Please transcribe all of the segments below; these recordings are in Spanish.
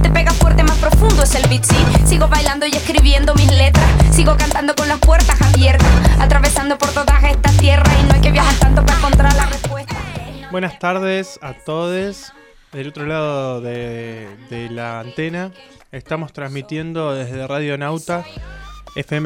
fácil, pega fuerte, más profundo es el beat, sí. Sigo bailando y escribiendo mis letras. Sigo cantando con las puertas abiertas, atravesando por todas estas tierras. Y no hay que viajar tanto para encontrar la respuesta. Buenas tardes a todos. Del otro lado de la antena estamos transmitiendo desde Radio Nauta FM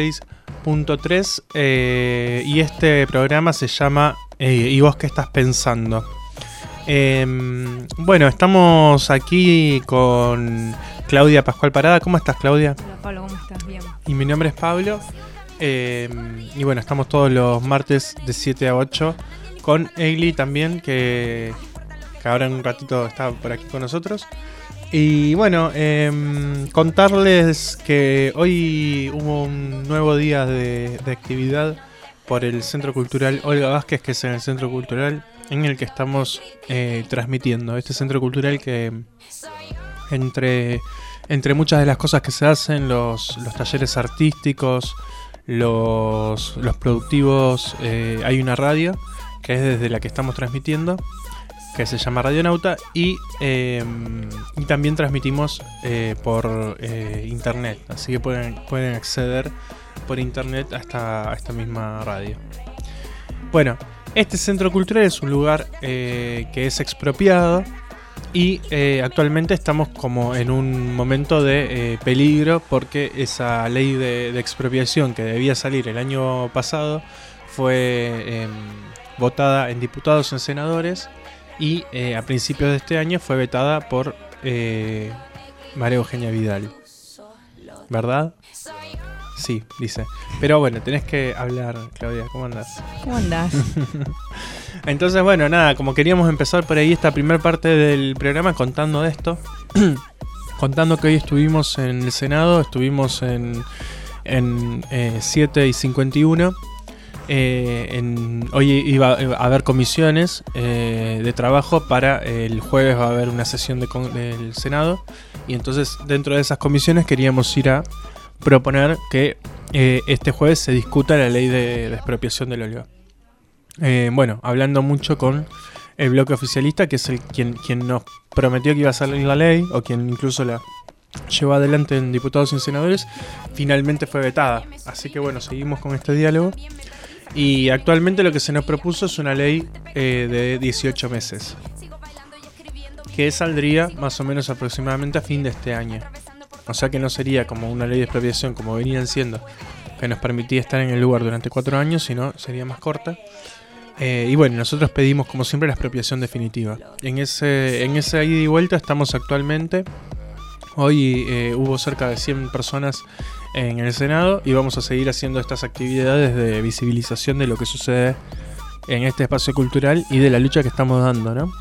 106.3 y este programa se llama ¿Y vos qué estás pensando? Bueno, estamos aquí con Claudia Pascual Parada. ¿Cómo estás, Claudia? Hola, Pablo, ¿cómo estás? Bien. Y mi nombre es Pablo. Y bueno, estamos todos los martes de 7 a 8 con Egli también, que ahora en un ratito está por aquí con nosotros. Y bueno, contarles que hoy hubo un nuevo día de actividad por el Centro Cultural Olga Vázquez, que es en el Centro Cultural en el que estamos transmitiendo. Este Centro Cultural que entre muchas de las cosas que se hacen, los talleres artísticos, los productivos, hay una radio que es desde la que estamos transmitiendo, que se llama Radio Nauta, y también transmitimos por internet, así que pueden acceder por internet a esta misma radio. Bueno, este centro cultural es un lugar que es expropiado y actualmente estamos como en un momento de peligro, porque esa ley de expropiación que debía salir el año pasado fue votada en diputados y en senadores, y a principios de este año fue vetada por María Eugenia Vidal, ¿verdad? Sí, dice. Pero bueno, tenés que hablar, Claudia. ¿Cómo andás? ¿Cómo andás? Entonces, bueno, nada, como queríamos empezar por ahí esta primera parte del programa contando de esto, contando que hoy estuvimos en el Senado, estuvimos en 7:51. Hoy iba a haber comisiones de trabajo. Para el jueves va a haber una sesión del Senado, y entonces dentro de esas comisiones queríamos ir a proponer que este jueves se discuta la ley de expropiación del Olga. Bueno, hablando mucho con el bloque oficialista, que es quien nos prometió que iba a salir la ley, o quien incluso la llevó adelante en diputados y senadores, finalmente fue vetada. Así que bueno, seguimos con este diálogo. Y actualmente lo que se nos propuso es una ley de 18 meses, que saldría más o menos aproximadamente a fin de este año. O sea que no sería como una ley de expropiación como venían siendo, que nos permitía estar en el lugar durante 4 años, sino sería más corta. Y bueno, nosotros pedimos como siempre la expropiación definitiva. En ese ida y vuelta estamos actualmente. Hoy hubo cerca de 100 personas en el Senado, y vamos a seguir haciendo estas actividades de visibilización de lo que sucede en este espacio cultural y de la lucha que estamos dando, ¿no?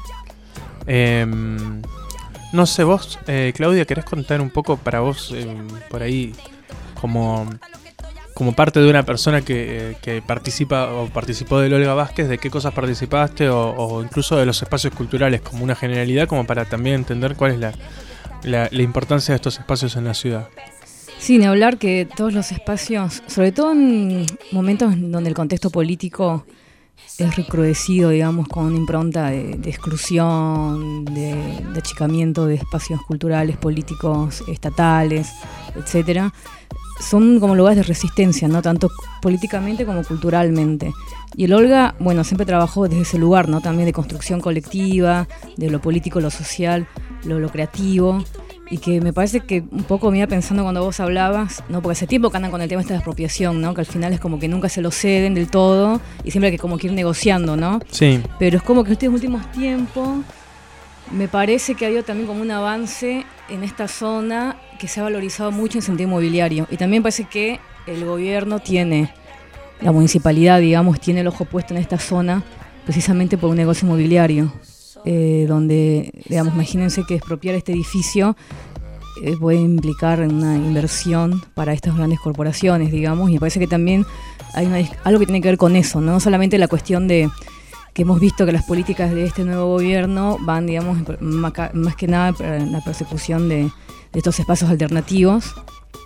No sé, vos, Claudia, ¿querés contar un poco para vos, por ahí, como parte de una persona que participa o participó del Olga Vázquez, de qué cosas participaste, o incluso de los espacios culturales como una generalidad, como para también entender cuál es la importancia de estos espacios en la ciudad? Sí, ni hablar que todos los espacios, sobre todo en momentos donde el contexto político es recrudecido, digamos, con una impronta de exclusión, de achicamiento de espacios culturales, políticos, estatales, etcétera, son como lugares de resistencia, ¿no? Tanto políticamente como culturalmente. Y el Olga, bueno, siempre trabajó desde ese lugar, ¿no? También de construcción colectiva, de lo político, lo social, lo creativo. Y que me parece que un poco me iba pensando cuando vos hablabas, ¿no? Porque hace tiempo que andan con el tema de esta expropiación, ¿no? Que al final es como que nunca se lo ceden del todo y siempre hay que como que ir negociando, ¿no? Sí. Pero es como que en estos últimos tiempos me parece que ha habido también como un avance en esta zona que se ha valorizado mucho en sentido inmobiliario. Y también parece que el gobierno tiene, la municipalidad, digamos, tiene el ojo puesto en esta zona precisamente por un negocio inmobiliario. Donde, digamos, imagínense que expropiar este edificio puede implicar una inversión para estas grandes corporaciones, digamos, y me parece que también hay algo que tiene que ver con eso, ¿no? No solamente la cuestión de que hemos visto que las políticas de este nuevo gobierno van, digamos, más que nada en la persecución de estos espacios alternativos,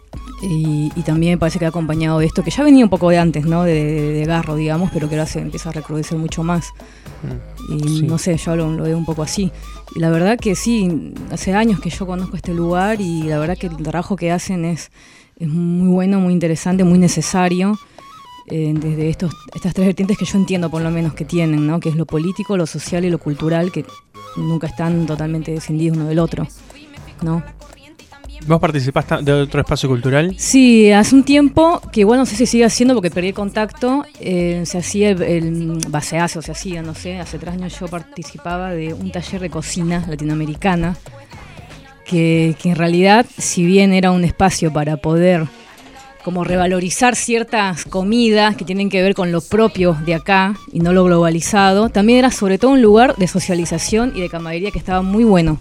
Y también me parece que ha acompañado de esto, que ya venía un poco de antes, ¿no? De Garro, digamos, pero que ahora se empieza a recrudecer mucho más. Y Sí. no sé, yo lo veo un poco así. Y la verdad que sí, hace años que yo conozco este lugar y la verdad que el trabajo que hacen es muy bueno, muy interesante, muy necesario. Desde estas tres vertientes que yo entiendo por lo menos que tienen, ¿no? Que es lo político, lo social y lo cultural, que nunca están totalmente escindidos uno del otro, ¿no? ¿Vos participaste de otro espacio cultural? Sí, hace un tiempo, que igual no sé si sigue haciendo porque perdí el contacto, se hacía se hacía, no sé, hace 3 años yo participaba de un taller de cocina latinoamericana, que en realidad, si bien era un espacio para poder como revalorizar ciertas comidas que tienen que ver con lo propio de acá y no lo globalizado, también era sobre todo un lugar de socialización y de camaradería que estaba muy bueno.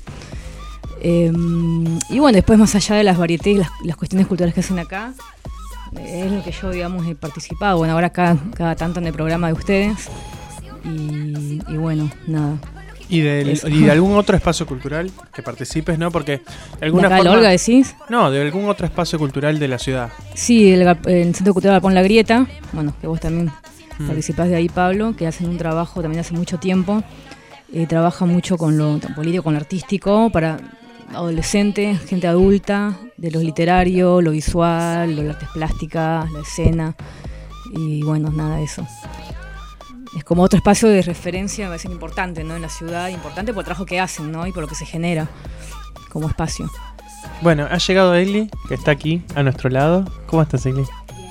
Y bueno, después más allá de las varietés y las cuestiones culturales que hacen acá, es lo que yo, digamos, he participado. Bueno, ahora cada tanto en el programa de ustedes. Y bueno, nada. ¿Y de algún otro espacio cultural que participes, no? Porque de alguna ¿De acá, forma... Olga, decís? No, de algún otro espacio cultural de la ciudad. Sí, el Centro Cultural Galpón La Grieta, bueno, que vos también participás de ahí, Pablo, que hacen un trabajo también hace mucho tiempo. Trabaja mucho con lo político, con lo artístico, para adolescentes, gente adulta, de lo literario, lo visual, las artes plásticas, la escena. Y bueno, nada de eso. Es como otro espacio de referencia, me parece importante, ¿no? En la ciudad, importante por el trabajo que hacen, ¿no? Y por lo que se genera como espacio. Bueno, ha llegado Egli, que está aquí a nuestro lado. ¿Cómo estás, Egli?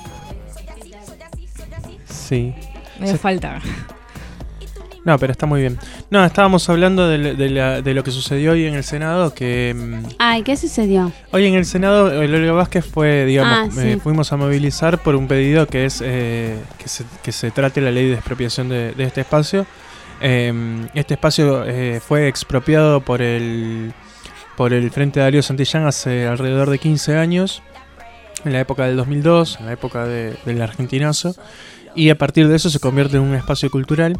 Sí. Me da falta. No, pero está muy bien. No, estábamos hablando de lo que sucedió hoy en el Senado, que... Ay, ¿qué sucedió? Hoy en el Senado, el Olga Vázquez fue, digamos, sí. fuimos a movilizar por un pedido que es que se trate la ley de expropiación de este espacio. Este espacio fue expropiado por el Frente Darío Santillán hace alrededor de 15 años, en la época del 2002, en la época del argentinazo, y a partir de eso se convierte en un espacio cultural.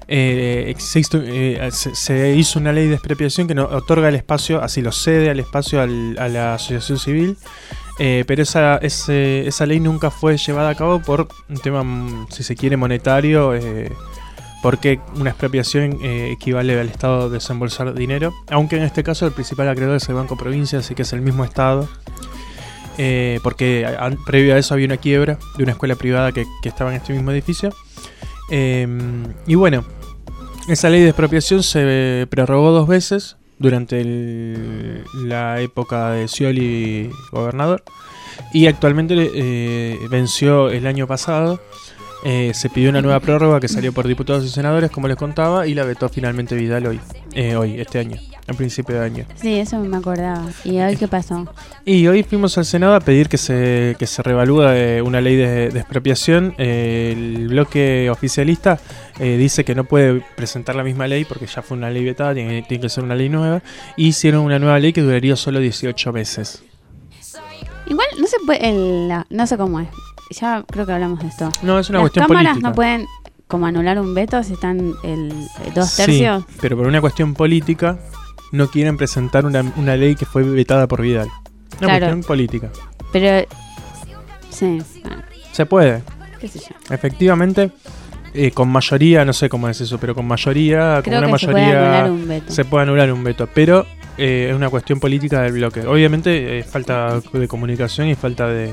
Se hizo una ley de expropiación que no otorga el espacio, así lo cede al espacio a la asociación civil, pero esa ley nunca fue llevada a cabo por un tema, si se quiere, monetario, porque una expropiación equivale al Estado desembolsar dinero, aunque en este caso el principal acreedor es el Banco Provincia, así que es el mismo Estado. Porque previo a eso había una quiebra de una escuela privada que estaba en este mismo edificio. Y bueno, esa ley de expropiación se prorrogó 2 veces durante la época de Scioli gobernador, y actualmente venció el año pasado. Se pidió una nueva prórroga que salió por diputados y senadores, como les contaba, y la vetó finalmente Vidal este año, a principio de año. Sí, eso me acordaba. ¿Y hoy qué pasó? Y hoy fuimos al Senado a pedir que se revalúe una ley de expropiación. El bloque oficialista dice que no puede presentar la misma ley porque ya fue una ley vetada, tiene que ser una ley nueva. Y hicieron una nueva ley que duraría solo 18 meses. Igual no se puede, no sé cómo es. Ya creo que hablamos de esto. No, es una Las cuestión cámaras política. no pueden como anular un veto si están el 2/3. Sí, pero por una cuestión política no quieren presentar una ley que fue vetada por Vidal. Una Claro. cuestión política. Pero sí, Se puede. qué sé yo. Efectivamente, con mayoría, no sé cómo es eso, pero con mayoría, con Creo una que se puede mayoría anular un veto. se puede anular un veto, pero es una cuestión política del bloque. Obviamente falta de comunicación y falta de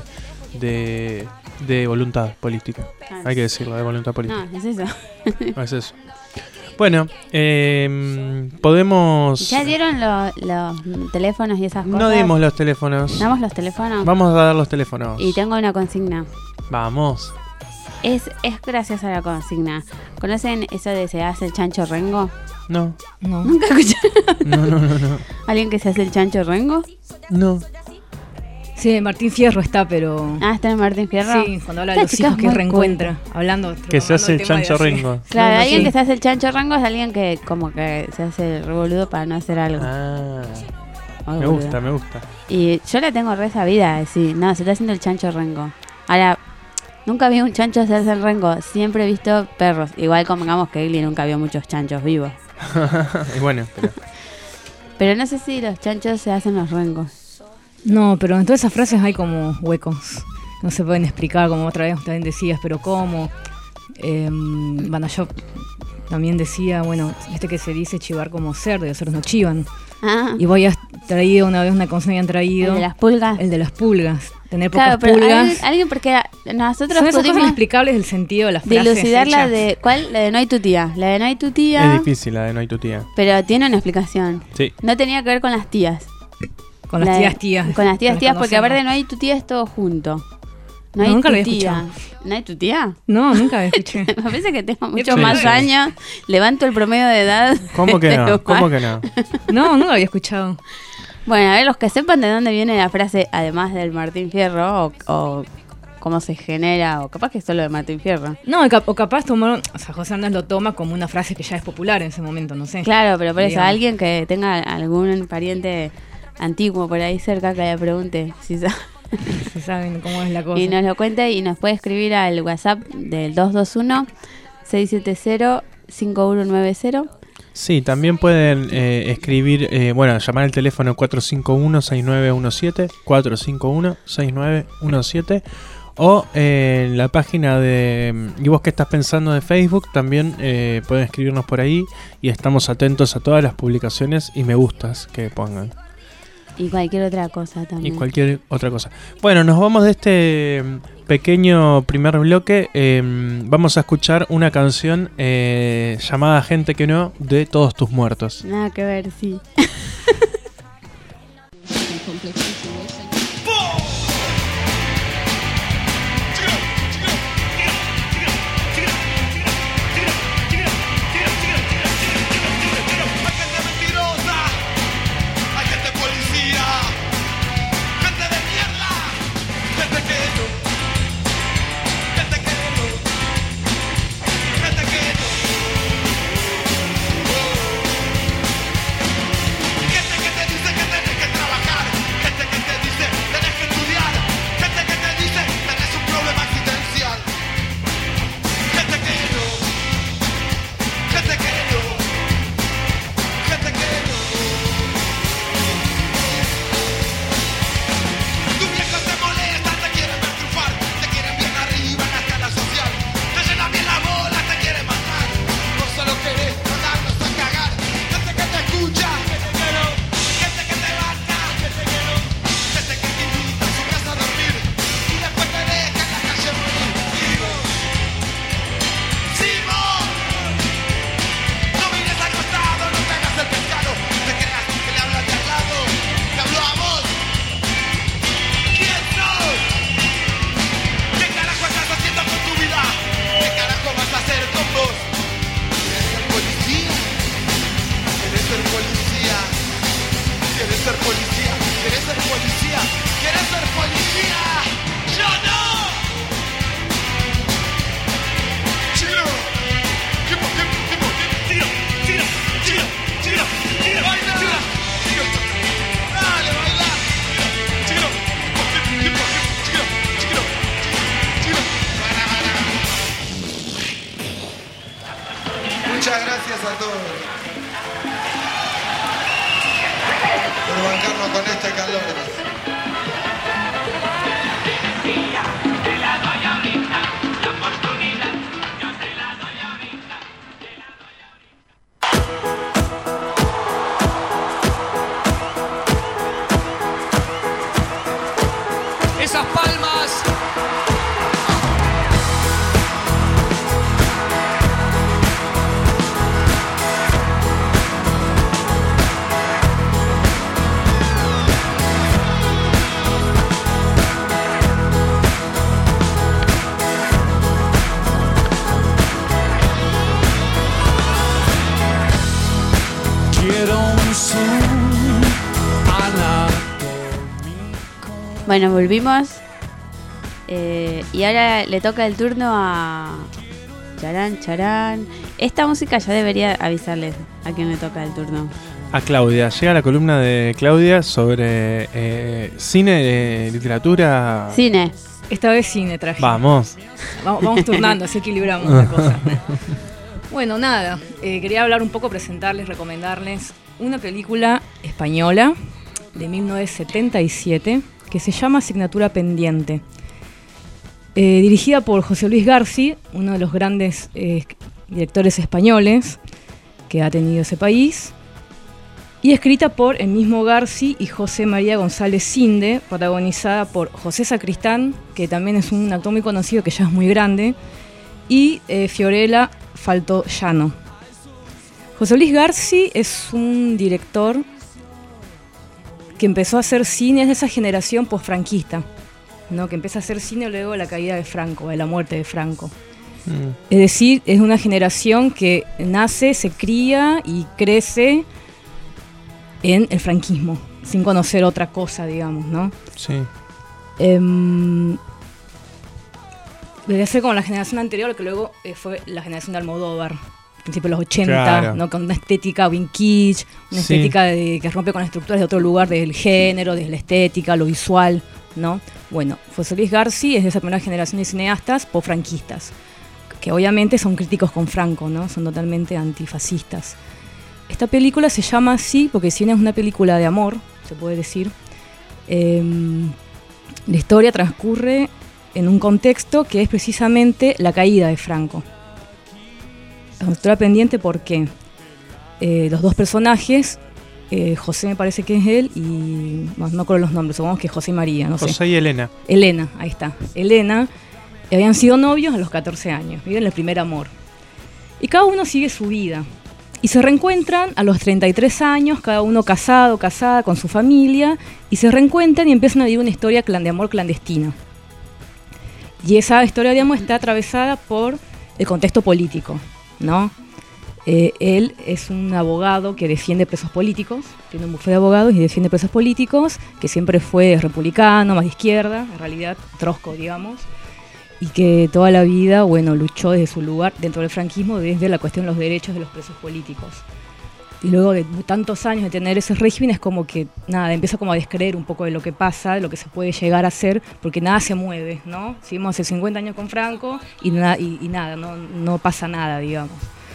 voluntad política. Ah, Hay que decirlo, de voluntad política. No, es eso. No es eso. Bueno, podemos... ¿Ya dieron los teléfonos y esas cosas? No dimos los teléfonos. ¿Damos los teléfonos? Vamos a dar los teléfonos. Y tengo una consigna. Vamos. Es gracias a la consigna. ¿Conocen eso de se hace el chancho rengo? No. No. ¿Nunca escucharon? No. ¿Alguien que se hace el chancho rengo? No. Sí, Martín Fierro está, pero... Ah, está en Martín Fierro. Sí, cuando habla de Esta los chica hijos es que muy reencuentra, hablando... Que se hace el retomando chancho tema de rengo. Claro, No, alguien sí. que se hace el chancho rengo es alguien que como que se hace el revoludo para no hacer algo. Ah, Ay, me boluda. gusta, me gusta. Y yo la tengo re sabida, decir, no, se está haciendo el chancho rengo. Ahora, nunca vi un chancho hacerse el rengo, siempre he visto perros. Igual convengamos que Egli nunca vio muchos chanchos vivos. Y bueno, pero Pero no sé si los chanchos se hacen los rengos. No, pero en todas esas frases hay como huecos. No se pueden explicar, como otra vez también decías, pero ¿cómo? Bueno, yo también decía, bueno, que se dice chivar como cerdo, y los cerdos no chivan. Ah, Y voy a traído una vez una canción que han traído. el de las pulgas. El de las pulgas. Tener pocas Claro, pero pulgas. alguien porque nosotros Son esas cosas pudimos inexplicables del sentido de las frases dilucidarla hechas. de... ¿Cuál? La de No hay tu tía. La de No hay tu Es tía, difícil la de No hay tu tía. pero tiene una explicación. Sí. No tenía que ver con las tías. Con las La de- tías. Con las tías, que las porque aparte conocemos. No hay tu tía es todo junto. No No, hay nunca tu lo había tía. escuchado. ¿No hay tu tía? No, nunca la escuché. Me parece que tengo muchos Sí, más sí. años. Levanto el promedio de edad. ¿Cómo que no? Pero ¿Cómo que no? No, nunca la había escuchado. Bueno, a ver, los que sepan de dónde viene la frase, además del Martín Fierro, o cómo se genera, o capaz que es solo de Martín Fierro. No, o capaz tomaron, o sea, José Hernández lo toma como una frase que ya es popular en ese momento, no sé. Claro, pero por eso, Digamos. alguien que tenga algún pariente antiguo por ahí cerca que le pregunte si sabe. Si saben cómo es la cosa. Y nos lo cuente y nos puede escribir al WhatsApp del 221-670-5190. Sí, también pueden escribir, llamar al teléfono 451-6917, 451-6917, o en la página de ¿Y vos qué estás pensando? De Facebook, también pueden escribirnos por ahí y estamos atentos a todas las publicaciones y me gustas que pongan. Y cualquier otra cosa Y también. cualquier otra cosa. Bueno, nos vamos de este pequeño primer bloque. Vamos a escuchar una canción llamada Gente que no, de Todos tus muertos. Nada que ver, sí. Hay gente mentirosa, hay gente policía, gente de mierda, gente que no, gente que no, gente que no. Gente que te dice que tenés que trabajar, gente que te dice tenés que estudiar, gente que te dice tenés un problema existencial, gente que no, gente que no. Gente que no. Tus viejos te molestan, te quieren ver triunfar, te quieren bien arriba en la escala social, te llenan bien la bola, te quieren matar. Vos solo querés mandarnos a cagar. Gente que te escucha, gente que no. Gente que te banca, gente que no. Gente que te invita a su casa a dormir y después te deja en la calle morir. Sí, vos. No mires al costado, no te hagas el pescado, te creas que le hablan de al lado, te habló a vos. ¿Quién sos? ¿Qué carajo estás haciendo con tu vida? ¿Qué carajo vas a hacer con vos? ¿Quieres ser policía? ¿Quieres ser policía? ¿Quieres ser policía? ¿Quieres ser policía? ¿Quieres ser policía? ¡Yo no! ¡Chico! Muchas gracias a todos por bancarnos con este calor. Esas palmas. Quiero un zoom Bueno, volvimos. Y ahora le toca el turno a Charán, Charán. Esta música ya debería avisarles a quién le toca el turno. A Claudia. Llega la columna de Claudia sobre cine, literatura. Cine. Esta vez cine traje. Vamos. Vamos turnando, así equilibramos la cosa. Bueno, quería hablar un poco, presentarles, recomendarles una película española de 1977 que se llama Asignatura Pendiente. Dirigida por José Luis García, uno de los grandes directores españoles que ha tenido ese país, y escrita por el mismo García y José María González Cinde, protagonizada por José Sacristán, que también es un actor muy conocido que ya es muy grande, y Fiorella Faltoiano. José Luis García es un director que empezó a hacer cine, es de esa generación posfranquista, ¿no? Que empieza a hacer cine luego de la caída de Franco, de la muerte de Franco. Es decir, es una generación que nace, se cría y crece en el franquismo, sin conocer otra cosa, digamos, ¿no? Sí. Debe ser como la generación anterior, que luego fue la generación de Almodóvar, principios de los 80, Claro. ¿no? Con una estética Win Kitsch, una Sí. estética que rompe con las estructuras de otro lugar, del género, de la estética, lo visual, ¿no? Bueno, José Luis García es de esa primera generación de cineastas posfranquistas, que obviamente son críticos con Franco, ¿no? Son totalmente antifascistas. Esta película se llama así porque si bien es una película de amor, se puede decir, la historia transcurre en un contexto que es precisamente la caída de Franco. Asignatura Pendiente porque los dos personajes, José me parece que es él y no me acuerdo los nombres, supongamos que José y María, no sé. José y Elena. Elena, ahí está. Elena, habían sido novios a los 14 años, viven el primer amor. Y cada uno sigue su vida. Y se reencuentran a los 33 años, cada uno casado, casada, con su familia, y se reencuentran y empiezan a vivir una historia de amor clandestina. Y esa historia de amor está atravesada por el contexto político, ¿no? Él es un abogado que defiende presos políticos, tiene un bufete de abogados y defiende presos políticos, que siempre fue republicano, más de izquierda, en realidad trotsko, digamos, y que toda la vida, bueno, luchó desde su lugar dentro del franquismo, desde la cuestión de los derechos de los presos políticos. Y luego de tantos años de tener ese régimen es como que, nada, empieza como a descreer un poco de lo que pasa, de lo que se puede llegar a hacer, porque nada se mueve, ¿no? Seguimos hace 50 años con Franco y nada, no pasa nada, digamos.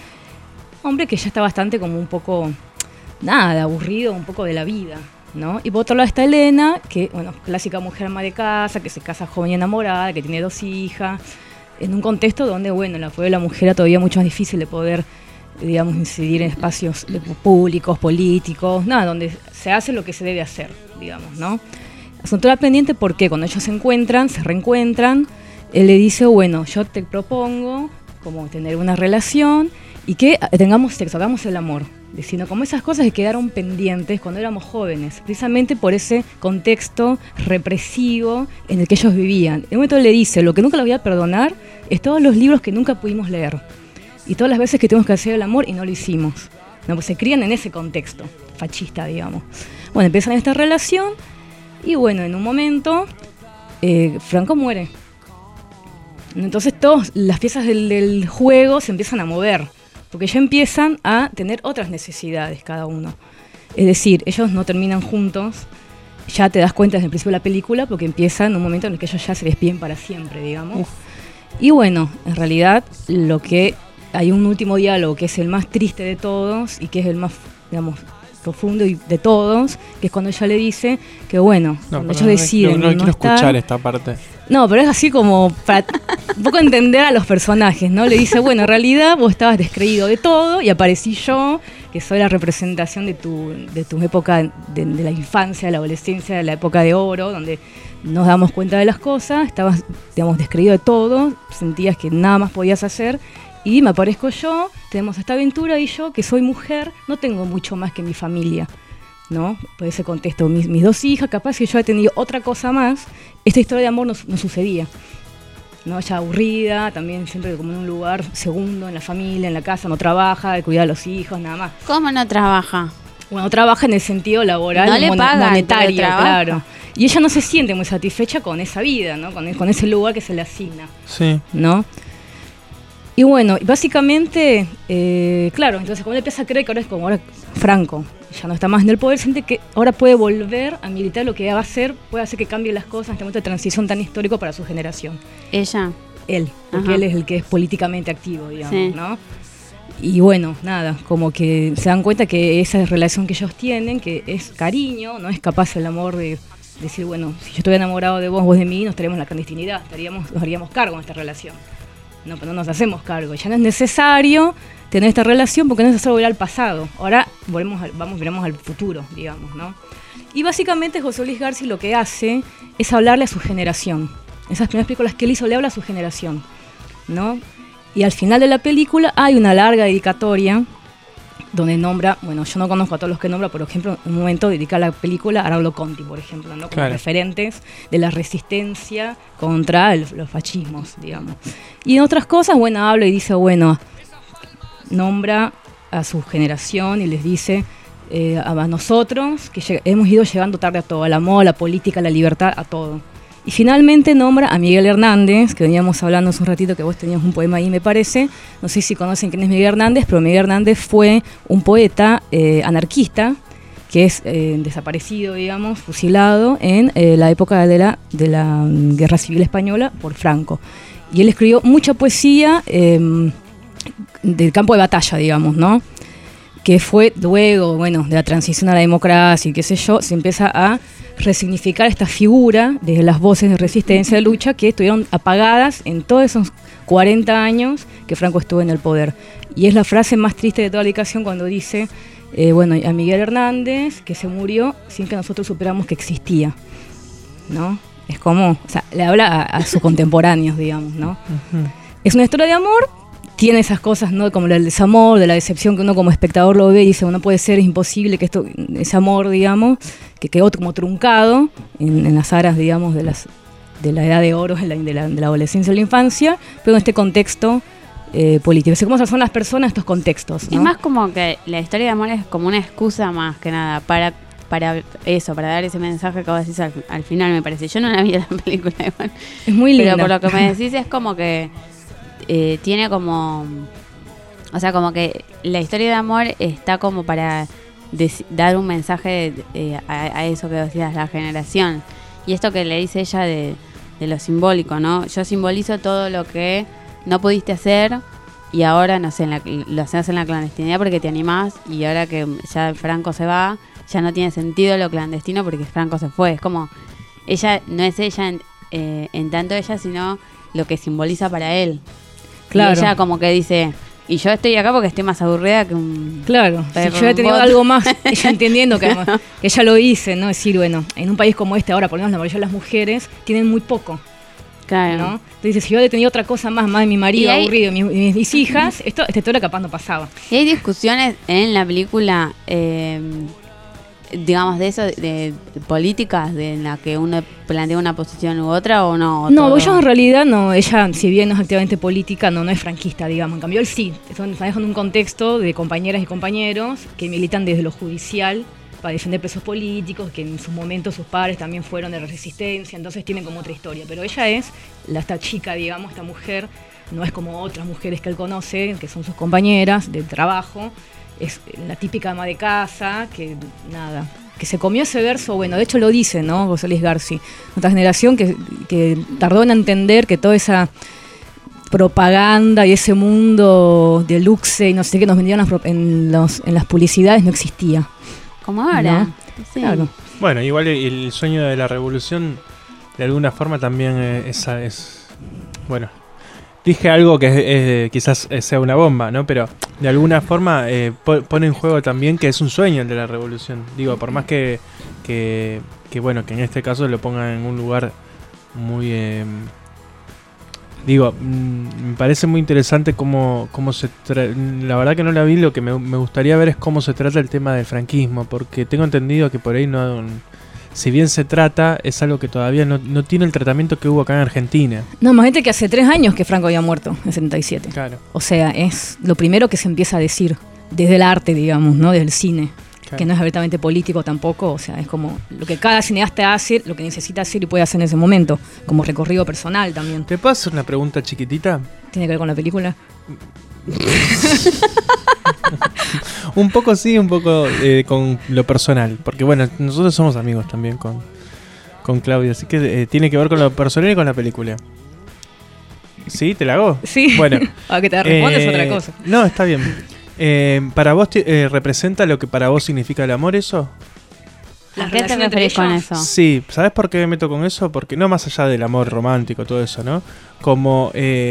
Hombre que ya está bastante como un poco, nada, aburrido un poco de la vida, ¿no? Y por otro lado está Elena, que, bueno, clásica mujer ama de casa, que se casa joven y enamorada, que tiene 2 hijas, en un contexto donde, bueno, la fue de la mujer era todavía mucho más difícil de poder, digamos, incidir en espacios públicos, políticos, nada, donde se hace lo que se debe hacer, digamos, ¿no? Asignatura Pendiente porque cuando ellos se encuentran, se reencuentran, él le dice, bueno, yo te propongo como tener una relación y que tengamos sexo, hagamos el amor. Diciendo como esas cosas que quedaron pendientes cuando éramos jóvenes, precisamente por ese contexto represivo en el que ellos vivían. En un momento le dice, lo que nunca le voy a perdonar es todos los libros que nunca pudimos leer y todas las veces que tuvimos que hacer el amor y no lo hicimos. No, pues se crían en ese contexto fascista, digamos. Bueno, empiezan esta relación y bueno, en un momento Franco muere. Entonces todas las piezas del juego se empiezan a mover, porque ya empiezan a tener otras necesidades cada uno. Es decir, ellos no terminan juntos, ya te das cuenta desde el principio de la película, porque empieza en un momento en el que ellos ya se despiden para siempre, digamos. Y bueno, en realidad hay un último diálogo que es el más triste de todos y que es el más, digamos, profundo de todos, que es cuando ella le dice que bueno, cuando ellos deciden no quiero estar, escuchar esta parte. No, pero es así como para un poco entender a los personajes, ¿no? Le dice, bueno, en realidad vos estabas descreído de todo y aparecí yo, que soy la representación de tu época, de la infancia, de la adolescencia, de la época de oro, donde nos damos cuenta de las cosas, estabas, digamos, descreído de todo, sentías que nada más podías hacer, y me aparezco yo, tenemos esta aventura y yo, que soy mujer, no tengo mucho más que mi familia, ¿no? Por ese contexto, mis 2 hijas, capaz que yo he tenido otra cosa más, esta historia de amor no sucedía, ¿no? Ella aburrida, también siempre como en un lugar segundo, en la familia, en la casa, no trabaja, de cuidar a los hijos, nada más. ¿Cómo no trabaja? Bueno, trabaja en el sentido laboral, no le pagan, monetario, pero trabaja. claro. Y ella no se siente muy satisfecha con esa vida, ¿no? Con ese lugar que se le asigna, Sí. ¿no? Y bueno, básicamente, claro, entonces cuando él empieza a creer que ahora es como ahora Franco, ya no está más en el poder, siente que ahora puede volver a militar lo que va a hacer, puede hacer que cambie las cosas en este momento de transición tan histórico para su generación. Ella. Él, porque Ajá. él es el que es políticamente activo, digamos, Sí. ¿no? Y bueno, nada, como que se dan cuenta que esa relación que ellos tienen, que es cariño, no es capaz el amor de decir, bueno, si yo estoy enamorado de vos, vos de mí, nos estaríamos en la clandestinidad, nos haríamos cargo de esta relación. No, pero no nos hacemos cargo. Ya no es necesario tener esta relación porque no es necesario volver al pasado. Ahora veremos al futuro, digamos, ¿no? Y básicamente José Luis García lo que hace es hablarle a su generación. Esas primeras películas que él hizo le habla a su generación, ¿no? Y al final de la película hay una larga dedicatoria donde nombra, bueno, yo no conozco a todos los que nombra, por ejemplo, un momento dedica la película a Araulo Conti, por ejemplo, ¿no? Como claro. referentes de la resistencia contra los fascismos, digamos. Y en otras cosas, bueno, habla y dice, bueno, nombra a su generación y les dice a nosotros que hemos ido llegando tarde a todo, al amor, a la política, a la libertad, a todo. Y finalmente nombra a Miguel Hernández, que veníamos hablando hace un ratito, que vos tenías un poema ahí, me parece. No sé si conocen quién es Miguel Hernández, pero Miguel Hernández fue un poeta anarquista, que es desaparecido, digamos, fusilado en la época de la Guerra Civil Española por Franco. Y él escribió mucha poesía del campo de batalla, digamos, ¿no? Que fue luego, bueno, de la transición a la democracia y qué sé yo, se empieza a resignificar esta figura desde las voces de resistencia, de lucha, que estuvieron apagadas en todos esos 40 años que Franco estuvo en el poder. Y es la frase más triste de toda la dedicación cuando dice, bueno, a Miguel Hernández, que se murió sin que nosotros supiéramos que existía, ¿no? Es como, o sea, le habla a sus contemporáneos, digamos, ¿no? Uh-huh. Es una historia de amor, tiene esas cosas, ¿no? Como el desamor, de la decepción que uno como espectador lo ve y dice, no puede ser, es imposible que ese amor, digamos, que quedó como truncado en las aras, digamos, de la edad de oro, de la adolescencia y la infancia, pero en este contexto político. O sea, cómo son las personas en estos contextos, ¿no? Es más como que la historia de amor es como una excusa más que nada para eso, para dar ese mensaje que vos decís al final, me parece. Yo no la vi la película igual. Es muy linda. Pero por lo que me decís es como que tiene como, o sea, como que la historia de amor está como para dar un mensaje a eso que decías, la generación. Y esto que le dice ella de lo simbólico, ¿no? Yo simbolizo todo lo que no pudiste hacer y ahora, no sé, lo haces en la clandestinidad porque te animás, y ahora que ya Franco se va, ya no tiene sentido lo clandestino porque Franco se fue. Es como, ella no es ella en tanto ella, sino lo que simboliza para él. Claro. Y ella como que dice, y yo estoy acá porque estoy más aburrida que un claro, si yo he tenido algo más, ella entendiendo que ella lo hice, ¿no? Es decir, bueno, en un país como este ahora, por lo menos la mayoría de las mujeres tienen muy poco. Claro. ¿No? Entonces, si yo he tenido otra cosa más de mi marido aburrido, mis hijas, esta historia capaz no pasaba. Y hay discusiones en la película, digamos, de eso, de políticas, de en la que uno plantea una posición u otra, o no. No, ellos en realidad no, ella, si bien no es activamente política, no es franquista, digamos. En cambio, él sí, están en un contexto de compañeras y compañeros que militan desde lo judicial para defender presos políticos, que en su momento sus padres también fueron de la resistencia, entonces tienen como otra historia. Pero ella es, esta chica, digamos, esta mujer, no es como otras mujeres que él conoce, que son sus compañeras de trabajo, es la típica ama de casa, que nada, que se comió ese verso, bueno, de hecho lo dice, ¿no? José Luis García, otra generación que tardó en entender que toda esa propaganda y ese mundo de luxe y no sé qué nos vendían en las publicidades no existía. Como ahora. ¿No? Sí. Claro. Bueno, igual el sueño de la revolución de alguna forma también es bueno, dije algo que quizás sea una bomba, ¿no? Pero de alguna forma pone en juego también que es un sueño el de la revolución. Digo, por más que bueno, que en este caso lo pongan en un lugar muy me parece muy interesante cómo se la verdad que no la vi, lo que me gustaría ver es cómo se trata el tema del franquismo, porque tengo entendido que por ahí no, si bien se trata, es algo que todavía no tiene el tratamiento que hubo acá en Argentina. No, más gente que hace 3 años que Franco había muerto, en 77. Claro. O sea, es lo primero que se empieza a decir desde el arte, digamos, ¿no? Desde el cine. Claro. Que no es abiertamente político tampoco, o sea, es como lo que cada cineasta hace, lo que necesita hacer y puede hacer en ese momento, como recorrido personal también. ¿Te puedo hacer una pregunta chiquitita? ¿Tiene que ver con la película? Un poco sí, un poco con lo personal, porque bueno, nosotros somos amigos también con Claudia, así que tiene que ver con lo personal y con la película. ¿Sí? ¿Te la hago? Sí. Bueno. A que te respondes otra cosa. No, está bien. ¿Para vos representa lo que para vos significa el amor eso? ¿A qué te referís con eso? Sí, ¿sabes por qué me meto con eso? Porque no más allá del amor romántico, todo eso, ¿no? Como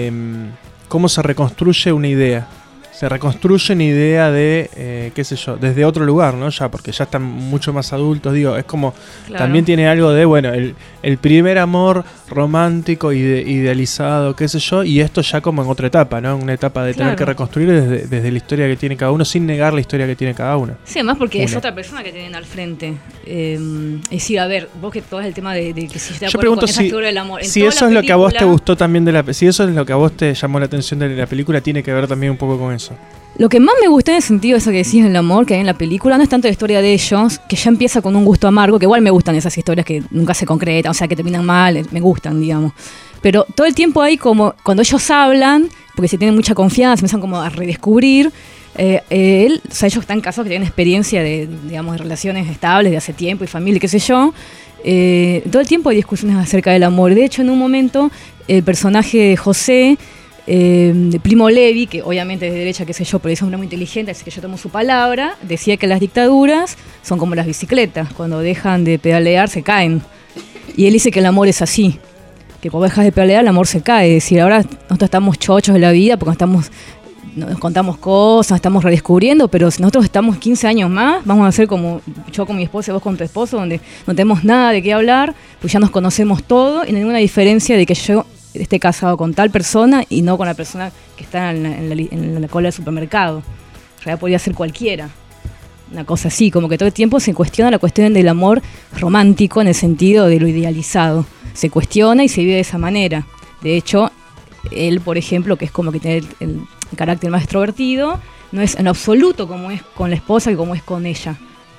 cómo se reconstruye una idea. Se reconstruye una idea de, qué sé yo, desde otro lugar, ¿no? Ya, porque ya están mucho más adultos, digo, es como, Claro. también tiene algo de, bueno, el primer amor romántico, idealizado, qué sé yo, y esto ya como en otra etapa, ¿no? Una etapa de tener Claro. que reconstruir desde la historia que tiene cada uno, sin negar la historia que tiene cada uno. Sí, además porque es Una. otra persona que tienen al frente. Es decir, a ver, vos que todo es el tema de que si te Yo pregunto con esa si, figura del amor. En si toda eso la es lo que a vos te película, gustó también si eso es lo que a vos te llamó la atención de la película, tiene que ver también un poco con eso. Lo que más me gustó en el sentido de eso que decís del amor que hay en la película no es tanto la historia de ellos, que ya empieza con un gusto amargo, que igual me gustan esas historias que nunca se concretan, o sea, que terminan mal, me gustan, digamos. Pero todo el tiempo hay como, cuando ellos hablan, porque se tienen mucha confianza, empiezan como a redescubrir, o sea, ellos están casados, que tienen experiencia de, digamos, de relaciones estables de hace tiempo y familia, qué sé yo. Todo el tiempo hay discusiones acerca del amor. De hecho, en un momento, el personaje de José, de Primo Levi, que obviamente es de derecha, qué sé yo, pero es un hombre muy inteligente, así que yo tomo su palabra, decía que las dictaduras son como las bicicletas, cuando dejan de pedalear se caen. Y él dice que el amor es así, que cuando dejas de pedalear el amor se cae. Es decir, ahora nosotros estamos chochos de la vida porque nos contamos cosas, estamos redescubriendo, pero si nosotros estamos 15 años más, vamos a ser como yo con mi esposa y vos con tu esposo, donde no tenemos nada de qué hablar, pues ya nos conocemos todo y no hay ninguna diferencia de que yo esté casado con tal persona y no con la persona que está en la cola del supermercado. En realidad podría ser cualquiera. Una cosa así, como que todo el tiempo se cuestiona la cuestión del amor romántico en el sentido de lo idealizado. Se cuestiona y se vive de esa manera. De hecho, él, por ejemplo, que es como que tiene el carácter más extrovertido, no es en absoluto como es con la esposa que como es con ella,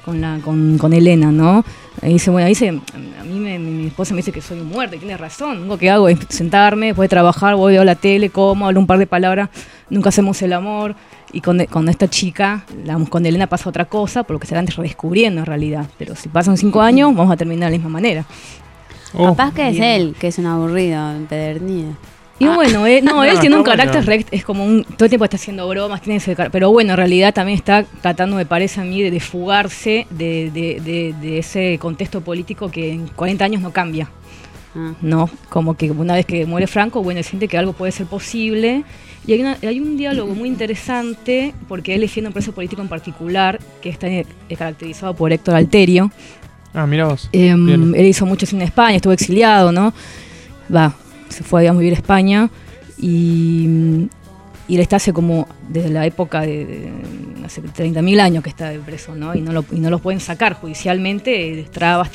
con Elena, ¿no? Y dice, bueno, a mí mi esposa me dice que soy un muerto, y tiene razón. Lo único que hago es sentarme, después de trabajar, voy a la tele, como, hablo un par de palabras, nunca hacemos el amor. Y con esta chica, con Elena pasa otra cosa, por lo que se van redescubriendo en realidad. Pero si pasan 5 años, vamos a terminar de la misma manera. Capaz que es bien. él, que es un aburrido, empedernido. Y bueno, él tiene un está carácter bueno. es como todo el tiempo está haciendo bromas, tiene pero bueno, en realidad también está tratando, me parece a mí, de fugarse de ese contexto político que en 40 años no cambia. No, como que una vez que muere Franco, bueno, él siente que algo puede ser posible. Y hay un diálogo muy interesante, porque él defiende un preso político en particular, que está caracterizado por Héctor Alterio. Ah, mira vos. Él hizo mucho cine en España, estuvo exiliado, ¿no? Se fue, digamos, a vivir a España y él está hace como, desde la época de hace 30.000 años que está de preso, ¿no? Y no lo pueden sacar judicialmente, trabas.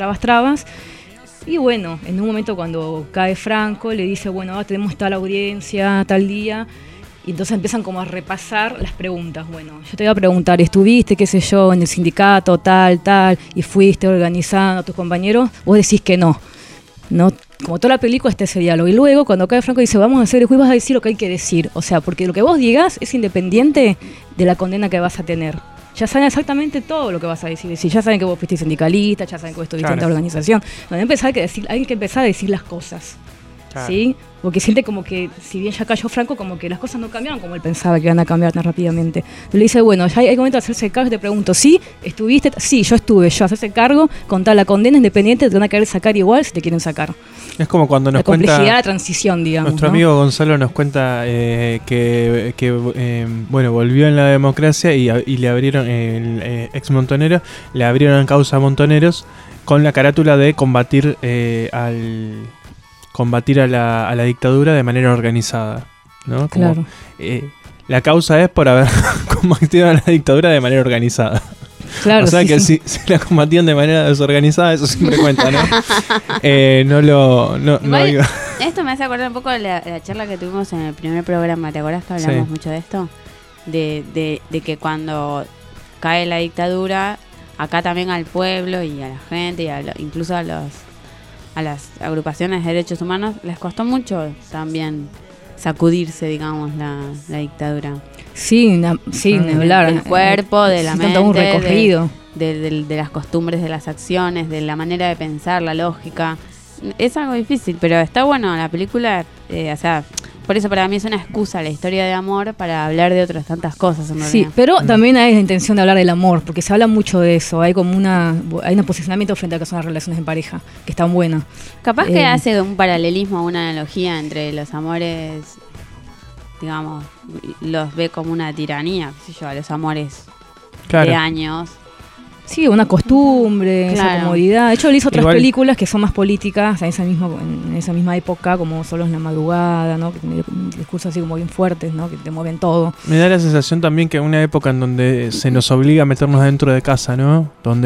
Y bueno, en un momento cuando cae Franco, le dice, bueno, tenemos tal audiencia, tal día, y entonces empiezan como a repasar las preguntas. Bueno, yo te voy a preguntar, ¿estuviste, qué sé yo, en el sindicato, tal, y fuiste organizando a tus compañeros? Vos decís que no. Como toda la película está ese diálogo. Y luego, cuando cae Franco, dice, vamos a hacer el juicio, vas a decir lo que hay que decir. O sea, porque lo que vos digas es independiente de la condena que vas a tener. Ya saben exactamente todo lo que vas a decir. Ya saben que vos fuiste sindicalista, ya saben que vos estuviste en esta organización. Hay que empezar a decir las cosas. Claro. ¿Sí? Porque siente como que, si bien ya cayó Franco, como que las cosas no cambiaron como él pensaba que iban a cambiar tan rápidamente. Entonces le dice, bueno, ya hay momento de hacerse cargo. Te pregunto, ¿sí? ¿Estuviste? Sí, yo estuve. Hacerse cargo, contar la condena independiente, te van a querer sacar igual si te quieren sacar. Es como cuando nos La complejidad de cuenta la transición, digamos. nuestro ¿no? amigo Gonzalo, nos cuenta que bueno, volvió en la democracia y le abrieron, el ex montonero, le abrieron causa a Montoneros con la carátula de combatir a la dictadura de manera organizada, ¿no? Como, Claro. la causa es por haber combatido a la dictadura de manera organizada. Claro, o sea sí, que sí. Si la combatían de manera desorganizada, eso siempre cuenta, ¿no? No iba. Esto me hace acordar un poco de la charla que tuvimos en el primer programa. ¿Te acordás que hablamos Sí. mucho de esto? De que cuando cae la dictadura, acá también al pueblo y a la gente y incluso a las agrupaciones de derechos humanos les costó mucho también sacudirse, digamos, la dictadura. Sí, ni hablar. Del cuerpo, de la Sí, mente, tanto un recorrido. de las costumbres, de las acciones, de la manera de pensar, la lógica. Es algo difícil, pero está bueno la película. O sea, Por eso para mí es una excusa la historia de amor para hablar de otras tantas cosas en Sí, realidad. pero también hay la intención de hablar del amor, porque se habla mucho de eso. Hay como hay un posicionamiento frente a que son las relaciones en pareja, que están buenas. Capaz que hace un paralelismo, una analogía entre los amores, digamos, los ve como una tiranía, qué sé yo, a los amores de años. Sí, una costumbre, Claro. esa comodidad. De hecho, él hizo otras Igual- películas que son más políticas en esa misma época, como Solos en la madrugada, ¿no? Que tiene discursos así como bien fuertes, ¿no? Que te mueven todo. Me da la sensación también que una época en donde se nos obliga a meternos dentro de casa, ¿no? Donde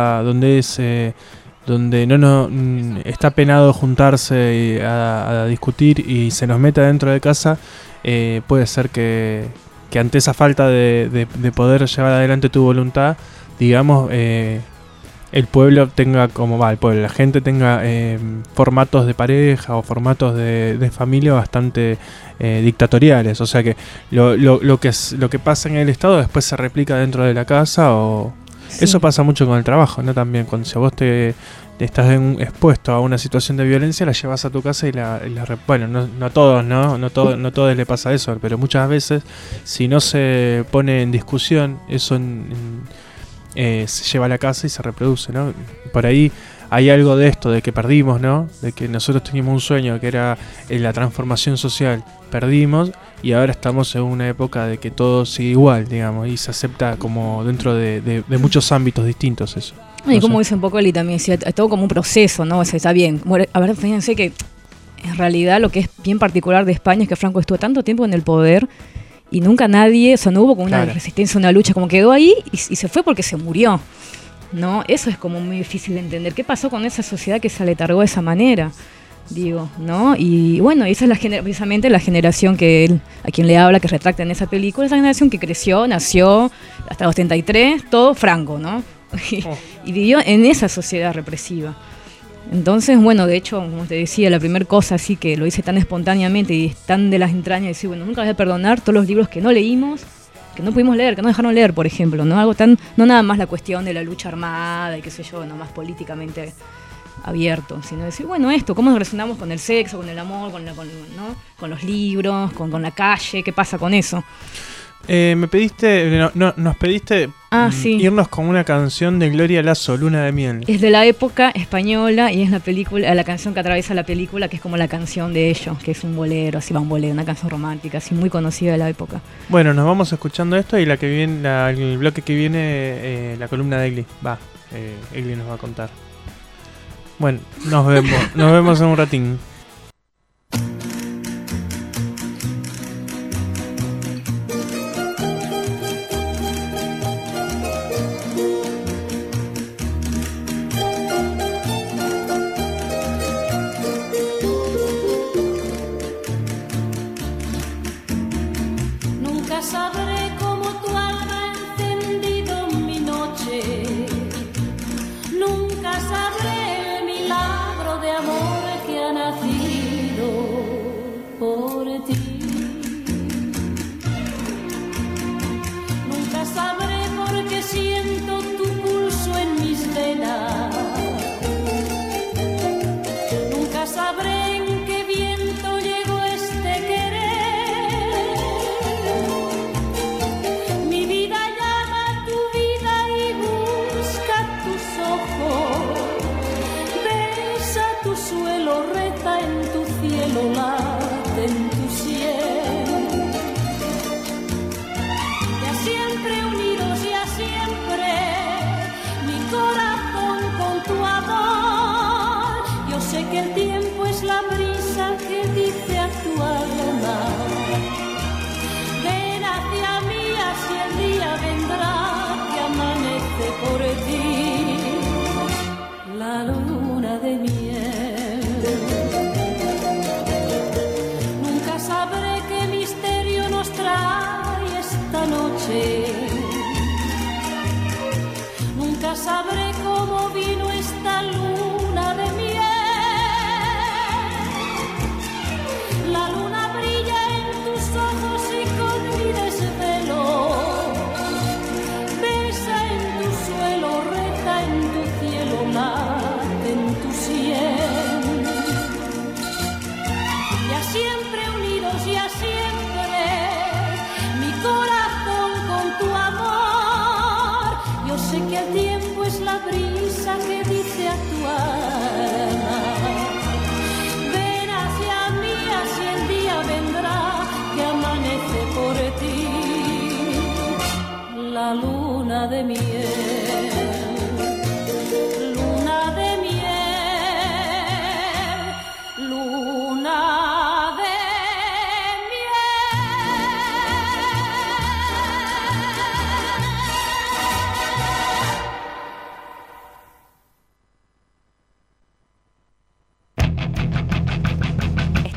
está penado juntarse a discutir y se nos mete dentro de casa, puede ser que ante esa falta de poder llevar adelante tu voluntad, digamos, el pueblo tenga la gente tenga formatos de pareja o formatos de familia bastante dictatoriales. O sea que lo que pasa en el Estado después se replica dentro de la casa o... Sí. Eso pasa mucho con el trabajo, ¿no? También, si vos te estás expuesto a una situación de violencia, la llevas a tu casa y bueno, no a todos, ¿no? No todos le pasa eso, pero muchas veces, si no se pone en discusión, eso se lleva a la casa y se reproduce, ¿no? Por ahí hay algo de esto, de que perdimos, ¿no? De que nosotros teníamos un sueño que era la transformación social, perdimos y ahora estamos en una época de que todo sigue igual, digamos, y se acepta como dentro de muchos ámbitos distintos eso. Y No como sé. dice un poco Eli también, es todo como un proceso, ¿no? O sea, está bien. Bueno, a ver, fíjense que en realidad lo que es bien particular de España es que Franco estuvo tanto tiempo en el poder y nunca nadie, o sea, no hubo como una Claro. resistencia, una lucha, como quedó ahí y se fue porque se murió, ¿no? Eso es como muy difícil de entender. ¿Qué pasó con esa sociedad que se aletargó de esa manera? Digo, ¿no? Y bueno, esa es precisamente la generación que él, a quien le habla, que retracta en esa película, esa generación que creció, nació hasta los 73, todo Franco, ¿no? Y vivió en esa sociedad represiva. Entonces, bueno, de hecho, como te decía, la primera cosa así que lo hice tan espontáneamente y tan de las entrañas, decir, bueno, nunca voy a perdonar todos los libros que no leímos, que no pudimos leer, que no dejaron leer, por ejemplo, ¿no? Algo tan, no nada más la cuestión de la lucha armada y qué sé yo, no más políticamente abierto, sino decir, bueno, esto, cómo nos relacionamos con el sexo, con el amor, ¿no? Con los libros, con la calle, qué pasa con eso. Me pediste, nos pediste Sí. irnos con una canción de Gloria Lasso, Luna de Miel. Es de la época española y es la canción que atraviesa la película, que es como la canción de ellos, que es un bolero, así va un bolero, una canción romántica, así muy conocida de la época. Bueno, nos vamos escuchando esto y el bloque que viene, la columna de Egli. Egli nos va a contar. Bueno, nos vemos en un ratín. Nunca sabré cómo tu alma ha encendido mi noche. Nunca sabré el milagro de amor que ha nacido por ti. Nunca sabré por qué siento tu pulso en mis venas. Nunca sabré en qué viento llegó este querer. Mi vida llama a tu vida y busca tus ojos. Besa tu suelo, reza en tu cielo, late en tu sien. Y a siempre unidos y a siempre mi corazón con tu amor. Yo sé que el tiempo es la brisa que dice a tu alma: ven hacia mí, así el día vendrá que amanece por ti. La luna de miel. Nunca sabré qué misterio nos trae esta noche. Nunca sabré cómo vino esta luna de miel. La luna brilla en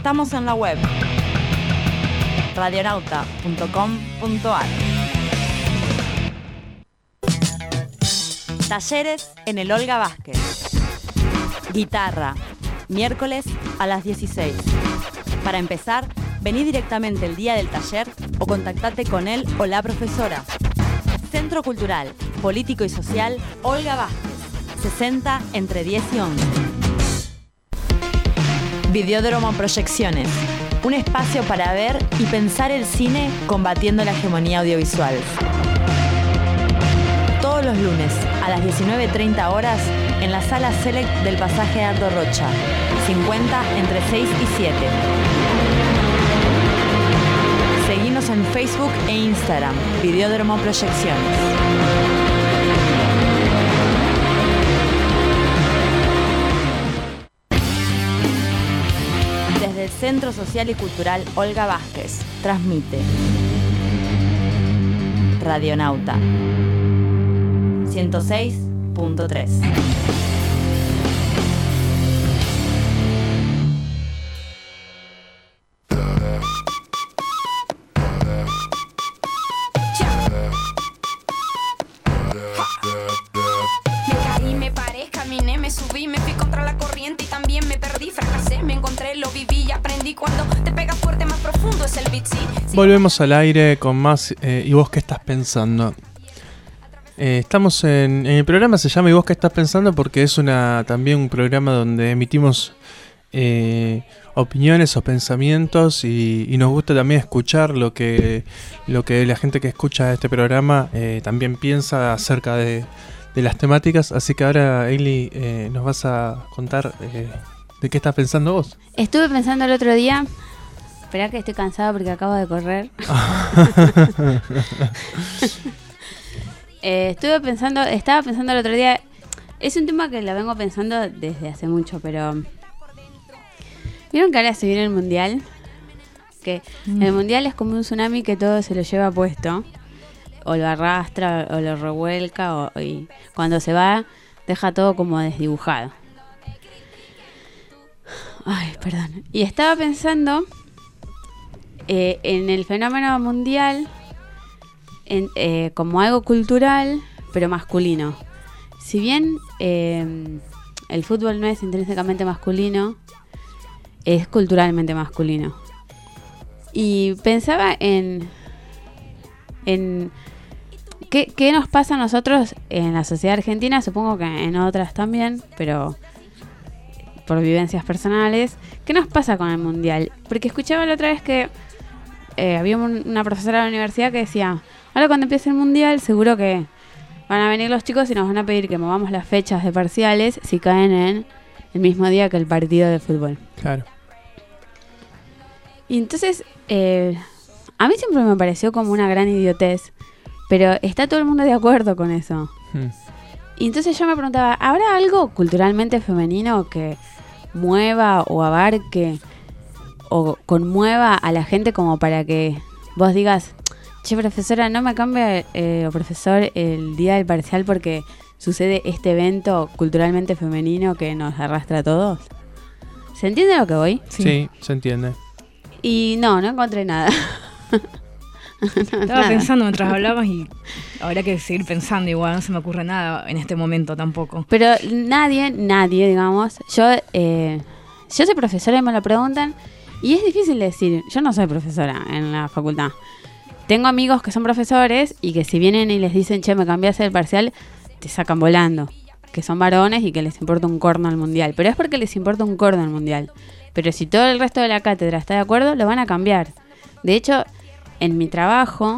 Estamos en la web radionauta.com.ar. Talleres en el Olga Vázquez. Guitarra, miércoles a las 16. Para empezar, vení directamente el día del taller o contactate con él o la profesora. Centro Cultural, Político y Social Olga Vázquez, 60 entre 10 y 11. Videódromo Proyecciones, un espacio para ver y pensar el cine combatiendo la hegemonía audiovisual. Todos los lunes a las 19:30 horas en la sala Select del pasaje Ardo Rocha, 50 entre 6 y 7. Seguinos en Facebook e Instagram, Videódromo Proyecciones. Desde el Centro Social y Cultural Olga Vázquez, transmite Radionauta 106.3. Me paré, caminé, me subí, me fui contra la corriente y también me perdí, fracasé, me encontré, lo viví y aprendí. Cuando te pegas fuerte, más profundo es el beat, sí. Volvemos al aire con más ¿Y vos qué estás pensando? Estamos en el programa, se llama ¿Y vos qué estás pensando? Porque es también un programa donde emitimos opiniones o pensamientos y nos gusta también escuchar lo que la gente que escucha este programa también piensa acerca de las temáticas. Así que ahora, Ailey, nos vas a contar de qué estás pensando vos. Estuve pensando el otro día. Esperá que estoy cansada porque acabo de correr. Estaba pensando el otro día. Es un tema que lo vengo pensando desde hace mucho, pero ¿vieron que ahora se viene el mundial? Que el mundial es como un tsunami que todo se lo lleva puesto, o lo arrastra, o lo revuelca, y cuando se va deja todo como desdibujado. Ay, perdón. Y estaba pensando en el fenómeno mundial como algo cultural, pero masculino. Si bien el fútbol no es intrínsecamente masculino, es culturalmente masculino. Y pensaba en ¿qué nos pasa a nosotros en la sociedad argentina? Supongo que en otras también, pero por vivencias personales. ¿Qué nos pasa con el mundial? Porque escuchaba la otra vez que había una profesora de la universidad que decía: ahora cuando empiece el mundial seguro que van a venir los chicos y nos van a pedir que movamos las fechas de parciales si caen en el mismo día que el partido de fútbol. Claro. Y entonces a mí siempre me pareció como una gran idiotez, pero está todo el mundo de acuerdo con eso. Y entonces yo me preguntaba, ¿habrá algo culturalmente femenino que mueva o abarque o conmueva a la gente como para que vos digas: che, profesora, no me cambie o profesor el día del parcial porque sucede este evento culturalmente femenino que nos arrastra a todos? ¿Se entiende a lo que voy? Sí, se entiende. Y no encontré nada. Estaba pensando mientras hablabas y habrá que seguir pensando. Igual no se me ocurre nada en este momento tampoco. Pero nadie, digamos. Yo soy profesora y me lo preguntan. Y es difícil decir, yo no soy profesora en la facultad. Tengo amigos que son profesores y que si vienen y les dicen: che, me cambiaste el parcial, te sacan volando. Que son varones y que les importa un corno el mundial. Pero es porque les importa un corno el mundial. Pero si todo el resto de la cátedra está de acuerdo, lo van a cambiar. De hecho, en mi trabajo,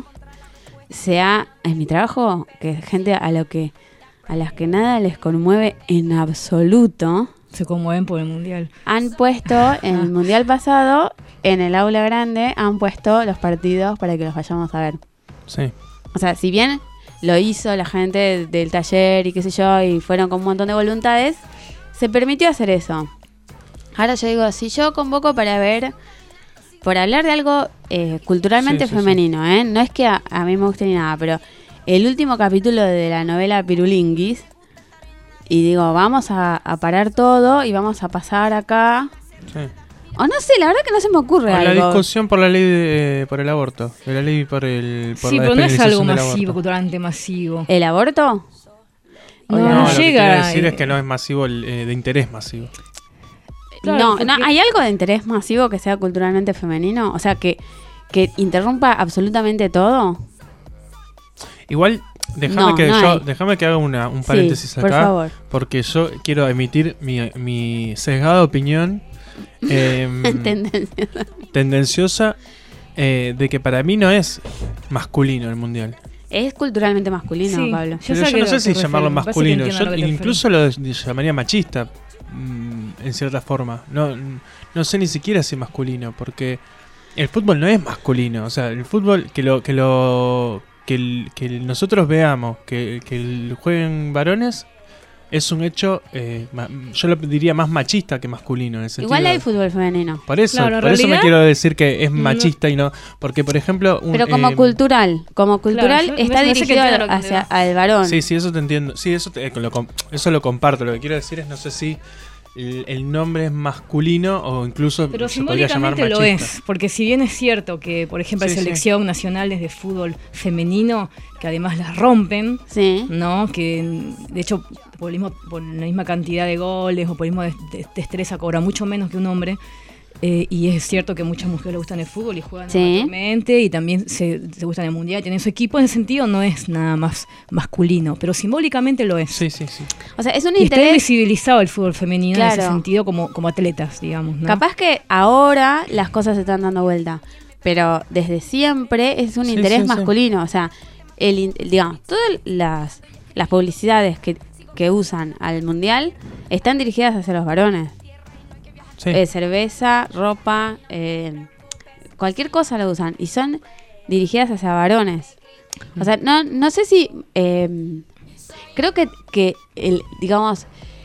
que es gente a las que nada les conmueve en absoluto, se conmueven por el mundial. Han puesto en el mundial pasado, en el aula grande, han puesto los partidos para que los vayamos a ver. Sí. O sea, si bien lo hizo la gente del taller y qué sé yo, y fueron con un montón de voluntades, se permitió hacer eso. Ahora yo digo, si yo convoco para ver, por hablar de algo culturalmente femenino, sí. No es que a mí me guste ni nada, pero el último capítulo de la novela Pirulinguis, y digo, vamos a parar todo y vamos a pasar acá O no sé, la verdad que no se me ocurre O la algo. discusión por la ley por el aborto. De la ley por Sí, la pero no es algo despenalización del masivo, aborto. culturalmente masivo. ¿El aborto? No, No, no lo que llega. quiero decir es que no es masivo, de interés masivo. Claro, no, porque- no, ¿hay algo de interés masivo que sea culturalmente femenino? O sea, que interrumpa absolutamente todo. Igual, No, no hay. déjame que haga un paréntesis Sí, por acá. favor. Porque yo quiero emitir mi sesgada opinión Tendencia. tendenciosa de que para mí no es masculino el mundial. Es culturalmente masculino, Sí. Pablo. Yo Pero sé yo que no lo sé que si llamarlo refiere, me parece que masculino. entiendo a Yo lo que te incluso lo llamaría machista, en cierta forma. No sé ni siquiera si masculino, porque el fútbol no es masculino. O sea, el fútbol que nosotros veamos que jueguen varones es un hecho, yo lo diría más machista que masculino. En el sentido Igual hay de- fútbol femenino. Por eso, Claro, en por eso me realidad, quiero decir que es no- machista y no. Porque, por ejemplo. Pero como cultural. Como cultural yo- está me parece que dirigido entiendo lo que hacia te va. al varón. Sí, eso te entiendo. Sí, eso lo comparto. Lo que quiero decir es, no sé si el nombre es masculino o incluso Pero se podría llamar simbólicamente machista. lo es, porque si bien es cierto que, por ejemplo, hay Sí, sí. selección nacionales de fútbol femenino que además las rompen, Sí. ¿no? Que de hecho por la misma cantidad de goles o por el mismo destreza cobra mucho menos que un hombre. Y es cierto que muchas mujeres le gustan el fútbol y juegan Sí. amateurmente y también se gustan el mundial, tienen su equipo. En ese sentido no es nada más masculino, pero simbólicamente lo es. Sí. O sea, es un Y está interés. invisibilizado el fútbol femenino en ese Claro. sentido como atletas, digamos, ¿no? Capaz que ahora las cosas se están dando vuelta. Pero desde siempre es un Sí, interés sí, sí. masculino. O sea, digamos, todas las publicidades que usan al mundial están dirigidas hacia los varones. Sí. Cerveza, ropa, cualquier cosa lo usan y son dirigidas hacia varones. O sea, no sé si creo que digamos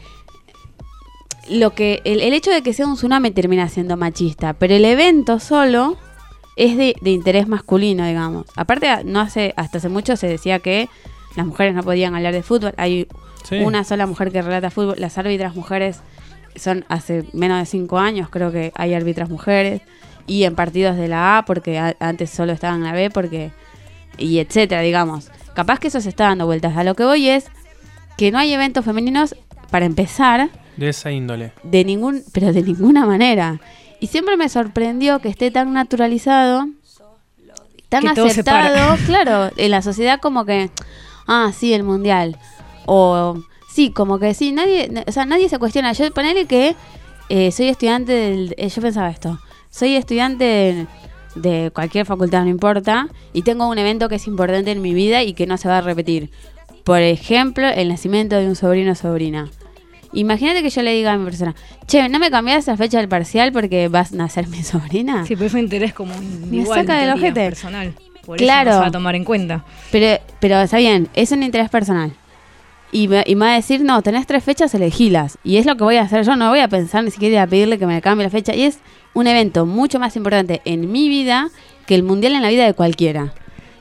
el hecho de que sea un tsunami termina siendo machista, pero el evento solo es de interés masculino, digamos. Aparte, hasta hace mucho se decía que las mujeres no podían hablar de fútbol. Hay Sí. una sola mujer que relata fútbol. Las árbitras mujeres son hace menos de 5 años, creo que hay árbitras mujeres. Y en partidos de la A, porque antes solo estaban en la B, y etcétera, digamos. Capaz que eso se está dando vueltas. A lo que voy es que no hay eventos femeninos, para empezar, De esa índole. pero de ninguna manera. Y siempre me sorprendió que esté tan naturalizado, tan Que todo se aceptado, para. claro, en la sociedad como que, sí, el mundial. O sí, como que sí, nadie se cuestiona. Yo ponele que soy estudiante yo pensaba esto. Soy estudiante de cualquier facultad, no importa, y tengo un evento que es importante en mi vida y que no se va a repetir. Por ejemplo, el nacimiento de un sobrino o sobrina. Imagínate que yo le diga a mi persona, che, ¿no me cambias la fecha del parcial porque vas a nacer mi sobrina? Sí, pero es un interés como Me igual, saca del en teoría, ojete. personal. Por Claro. eso no se va a tomar en cuenta. Pero está bien, es un interés personal. Y me va a decir, no, tenés 3 fechas, elegilas. Y es lo que voy a hacer yo, no voy a pensar ni siquiera a pedirle que me cambie la fecha. Y es un evento mucho más importante en mi vida que el mundial en la vida de cualquiera.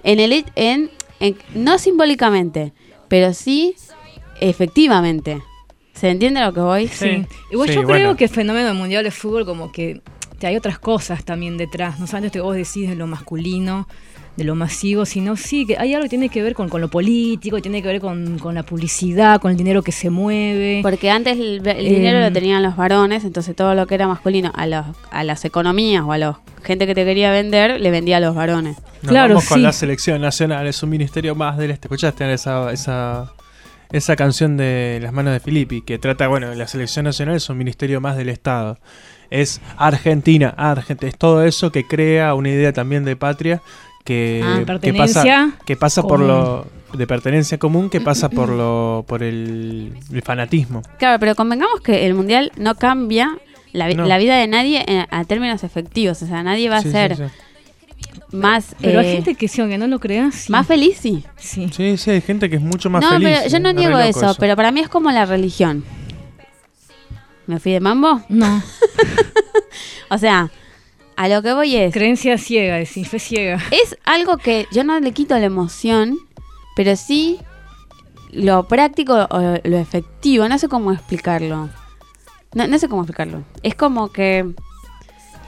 No simbólicamente, pero sí efectivamente. ¿Se entiende a lo que voy? Sí. Igual Sí, yo bueno. creo que el fenómeno del mundial de fútbol como que hay otras cosas también detrás. No solamente vos decís de lo masculino, de lo masivo, sino sí que hay algo que tiene que ver con lo político, tiene que ver con la publicidad, con el dinero que se mueve. Porque antes el dinero lo tenían los varones, entonces todo lo que era masculino a las economías o a la gente que te quería vender, le vendía a los varones. Nos Claro, vamos con sí. la selección nacional, es un ministerio más del este. ¿Escuchaste esa canción de Las manos de Filippi? Que trata, bueno, la selección nacional es un ministerio más del Estado. Es Argentina, es todo eso que crea una idea también de patria que pertenencia pasa por común. lo de pertenencia común, que pasa por el fanatismo. Claro, pero convengamos que el mundial no cambia No. la vida de nadie a términos efectivos. O sea, nadie va a Sí, sí, ser sí. más Pero hay gente que sí, aunque no lo crea, sí. más feliz, sí. Sí. Sí, sí, hay gente que es mucho más No, feliz. pero yo no es re niego loco eso, pero para mí es como la religión. ¿Me fui de mambo? No, O sea, a lo que voy es... creencia ciega, decís, fe ciega. Es algo que yo no le quito la emoción, pero sí lo práctico o lo efectivo. No sé cómo explicarlo. No sé cómo explicarlo. Es como que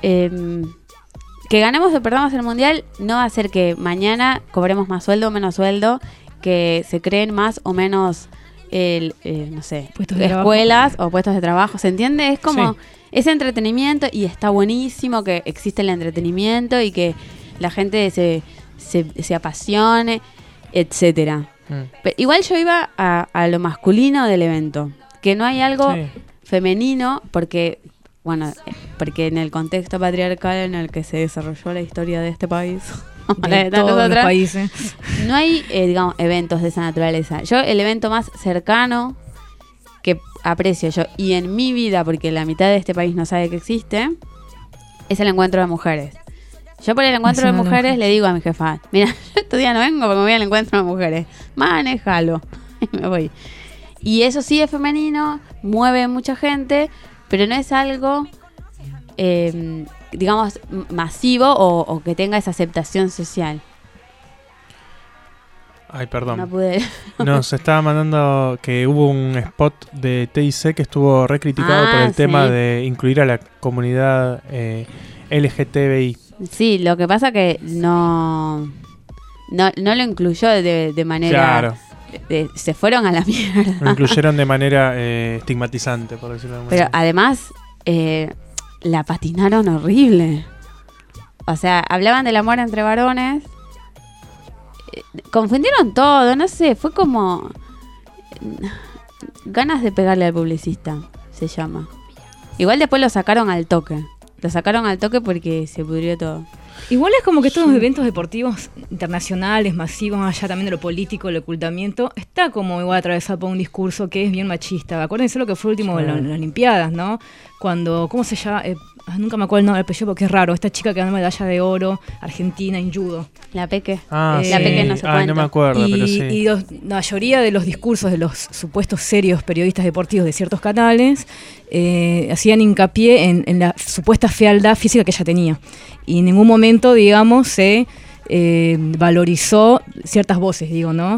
que ganemos o perdamos el mundial no va a hacer que mañana cobremos más sueldo o menos sueldo, que se creen más o menos, no sé, Puestos de escuelas o puestos de trabajo. ¿Se entiende? Es como Sí. ese entretenimiento y está buenísimo que existe el entretenimiento y que la gente se apasione, etcétera. Pero igual yo iba a lo masculino del evento, que no hay algo Sí. femenino, porque en el contexto patriarcal en el que se desarrolló la historia de este país, De todos los países. no hay, digamos, eventos de esa naturaleza. Yo, el evento más cercano que aprecio yo, y en mi vida, porque la mitad de este país no sabe que existe, es el encuentro de mujeres. Yo por el encuentro de Eso no lo mujeres sé. le digo a mi jefa, mira, yo este día no vengo porque me voy al encuentro de mujeres. Manéjalo. Y me voy. Y eso sí es femenino, mueve mucha gente, pero no es algo, digamos, masivo o que tenga esa aceptación social. Ay, perdón. No pude. Nos estaba mandando que hubo un spot de TIC que estuvo recriticado por el sí. tema de incluir a la comunidad LGTBI. Sí, lo que pasa que no lo incluyó de manera... Claro, se fueron a la mierda. lo incluyeron de manera estigmatizante, por decirlo de alguna Pero manera. además la patinaron horrible. O sea, hablaban del amor entre varones. Confundieron todo, no sé, fue como ganas de pegarle al publicista, se llama. Igual después lo sacaron al toque. Lo sacaron al toque porque se pudrió todo. Igual es como que estos eventos deportivos internacionales, masivos, más allá también de lo político, el ocultamiento, está como igual atravesado por un discurso que es bien machista. Acuérdense lo que fue el último de las Olimpiadas, ¿no? Cuando, ¿cómo se llama? Nunca me acuerdo el nombre del apellido porque es raro. Esta chica que ganó medalla de oro, Argentina, en judo. La Peque. Ah, la sí. Peque no se Ay, cuenta. no me acuerdo, pero sí. Y la mayoría de los discursos de los supuestos serios periodistas deportivos de ciertos canales hacían hincapié en la supuesta fealdad física que ella tenía. Y en ningún momento, digamos, se valorizó ciertas voces, digo, ¿no?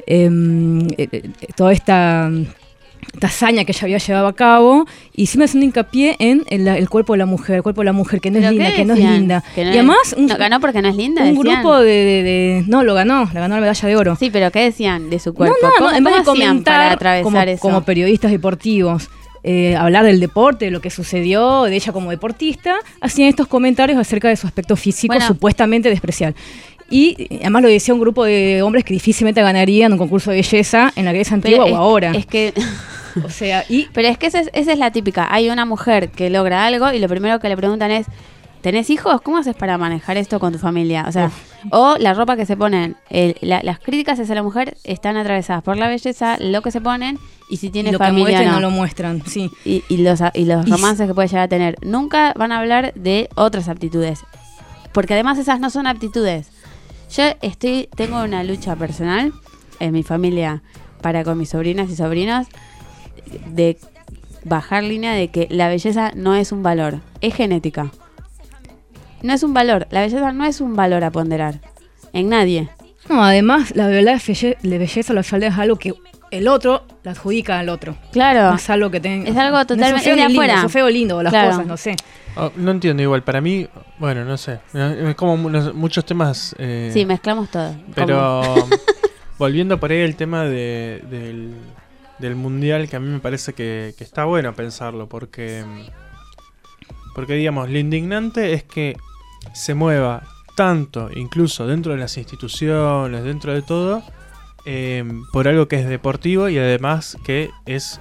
Toda esta hazaña que ella había llevado a cabo y siempre haciendo hincapié en el cuerpo de la mujer, que no es ¿Pero linda, qué que no es decían? linda. Que no Y es- además no, ganó porque no es linda, un decían. grupo no, la ganó la medalla de oro. Sí, pero ¿qué decían de su cuerpo? No, ¿Cómo, en vez de cómo hacían para comentar atravesar eso? como periodistas deportivos, hablar del deporte, de lo que sucedió, de ella como deportista, hacían estos comentarios acerca de su aspecto físico Bueno. supuestamente despreciable. Y además lo decía un grupo de hombres que difícilmente ganarían un concurso de belleza en la Grecia Pero antigua o ahora. Es que... O sea, y Pero es que esa es la típica. Hay una mujer que logra algo y lo primero que le preguntan es, ¿tenés hijos? ¿Cómo haces para manejar esto con tu familia? O sea, o la ropa que se ponen. Las críticas hacia la mujer están atravesadas por la belleza, lo que se ponen y si tiene lo que familia muestran o no no. lo muestran, sí. Y los romances que puede llegar a tener. Nunca van a hablar de otras aptitudes. Porque además esas no son aptitudes. Yo tengo una lucha personal en mi familia para con mis sobrinas y sobrinos de bajar línea de que la belleza no es un valor, es genética. No es un valor, la belleza no es un valor a ponderar en nadie. No, además, la verdad de belleza o la fealdad es algo que el otro la adjudica al otro. Claro, No es algo que tenga. es algo totalmente- no es feo es de ni lindo, afuera. eso feo o lindo, o las Claro. cosas, no sé. Oh, no entiendo igual, para mí, bueno, no sé. Es como muchos temas. sí, mezclamos todo. Pero volviendo por ahí el tema del mundial, que a mí me parece que está bueno pensarlo, porque digamos, lo indignante es que se mueva tanto, incluso dentro de las instituciones, dentro de todo, por algo que es deportivo y además que es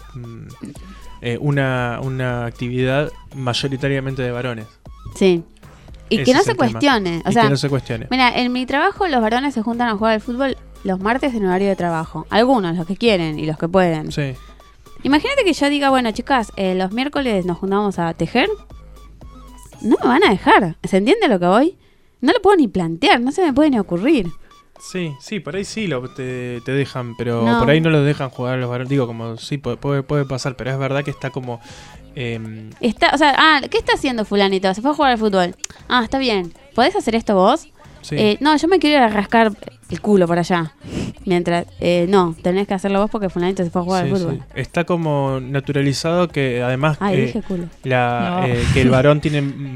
una actividad mayoritariamente de varones. Sí. Y Ese que no es se el tema. cuestione. O Y sea, que no se cuestione. mira, en mi trabajo los varones se juntan a jugar al fútbol los martes en horario de trabajo. Algunos, los que quieren y los que pueden. Sí. Imagínate que yo diga, bueno, chicas, los miércoles nos juntamos a tejer. No me van a dejar. ¿Se entiende lo que voy? No lo puedo ni plantear, no se me puede ni ocurrir. Sí, por ahí sí te dejan, pero No. por ahí no los dejan jugar a los varones. Digo, como sí, puede pasar, pero es verdad que está como... O sea, ¿qué está haciendo fulanito? Se fue a jugar al fútbol. Ah, está bien. ¿Podés hacer esto vos? sí. No, yo me quiero ir a rascar el culo por allá. Mientras, no, tenés que hacerlo vos porque fulanito se fue a jugar Sí, al fútbol. sí. Está como naturalizado que además Ay, dije culo. No. que el varón tiene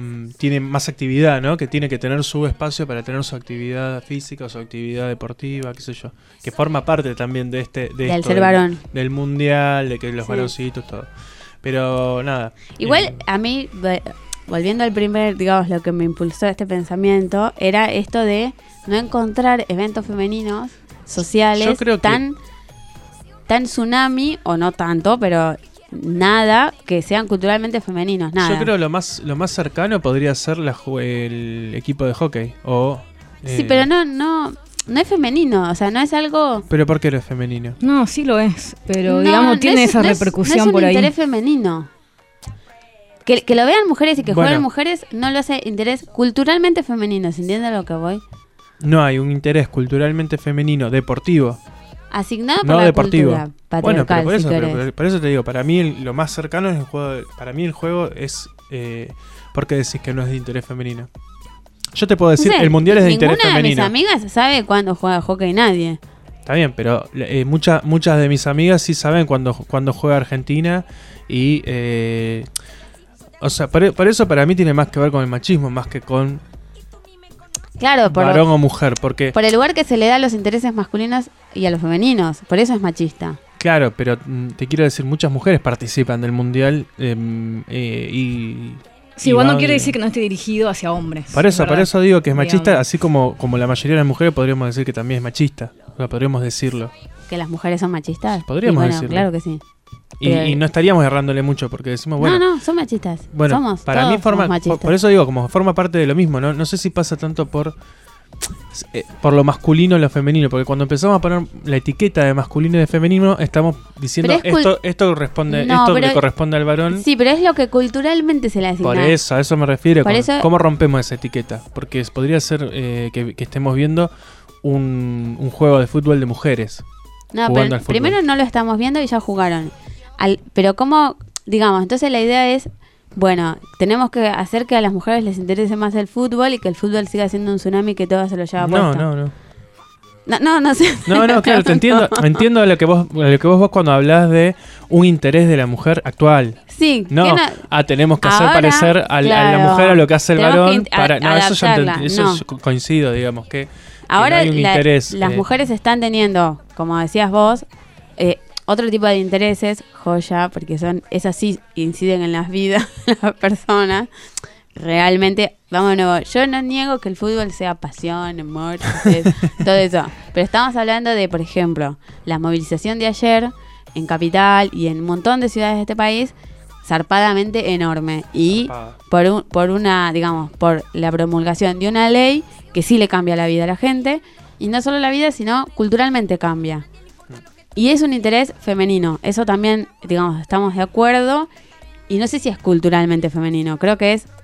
tiene más actividad, ¿no? Que tiene que tener su espacio para tener su actividad física o su actividad deportiva, qué sé yo. Que forma parte también de Del esto, ser varón. del mundial, de que los Sí. varoncitos, todo. Pero nada. Igual a mí, volviendo al primer, digamos, lo que me impulsó este pensamiento, era esto de no encontrar eventos femeninos sociales Yo creo que- tan tsunami, o no tanto, pero nada que sean culturalmente femeninos, nada. Yo creo lo más cercano podría ser el equipo de hockey. O, Sí, pero no es femenino, o sea, no es algo... ¿Pero por qué no es femenino? No, sí lo es, pero No, digamos no tiene es- esa no es- repercusión no es por un ahí. interés femenino. Que lo vean mujeres y que Bueno. jueguen mujeres no lo hace interés culturalmente femenino, ¿se entiende a lo que voy? No hay un interés culturalmente femenino deportivo, Asignado por no la deportivo. cultura Bueno, patriarcal, pero por eso, si querés. por eso te digo, para mí lo más cercano es el juego. Para mí el juego es... ¿Por qué decís que no es de interés femenino? Yo te puedo decir, No sé, el mundial es de interés ninguna de mis femenino. amigas sabe cuándo juega hockey nadie. Está bien, pero muchas de mis amigas sí saben cuando juega Argentina y... o sea, por eso para mí tiene más que ver con el machismo, más que con Claro, varón o mujer, porque... por el lugar que se le da a los intereses masculinos y a los femeninos. Por eso es machista. Claro, pero te quiero decir, muchas mujeres participan del mundial y... Sí, y igual no van- quiere decir que no esté dirigido hacia hombres. Por eso ¿verdad? digo que es machista, Digamos. así como la mayoría de las mujeres podríamos decir que también es machista. O sea, podríamos decirlo. ¿Que las mujeres son machistas? Podríamos Y bueno, decirlo. claro que sí. Y no estaríamos errándole mucho porque decimos, bueno... no, son machistas. Bueno, Somos, para todos mí somos machistas. por eso digo, como forma parte de lo mismo, ¿no? No sé si pasa tanto por lo masculino o lo femenino, porque cuando empezamos a poner la etiqueta de masculino y de femenino, estamos diciendo Pero es esto corresponde, No, esto pero- le corresponde al varón. Sí, pero es lo que culturalmente se le asigna. Por eso, a eso me refiero. Por eso- ¿Cómo rompemos esa etiqueta? Porque podría ser que estemos viendo un juego de fútbol de mujeres. No, jugando pero al fútbol. primero no lo estamos viendo y ya jugaron. Pero como, digamos, entonces la idea es, bueno, tenemos que hacer que a las mujeres les interese más el fútbol y que el fútbol siga siendo un tsunami que todo se lo lleva puesto. No sé. No, claro, te entiendo. Entiendo a lo que vos cuando hablas de un interés de la mujer actual. Sí. No, que tenemos que hacer Ahora, parecer a la claro, mujer a lo que hace el tenemos varón. que Para, no, eso ya adaptarla, eso no. yo coincido, digamos, que Ahora no hay un interés. las mujeres están teniendo, como decías vos, otro tipo de intereses, joya, porque esas sí inciden en las vidas de las personas. Realmente, vamos de nuevo, yo no niego que el fútbol sea pasión, amor, todo eso. Pero estamos hablando de, por ejemplo, la movilización de ayer en Capital y en un montón de ciudades de este país, zarpadamente enorme. Y por una, digamos, por la promulgación de una ley que sí le cambia la vida a la gente. Y no solo la vida, sino culturalmente cambia. Y es un interés femenino. Eso también, digamos, estamos de acuerdo. Y no sé si es culturalmente femenino. Creo que es...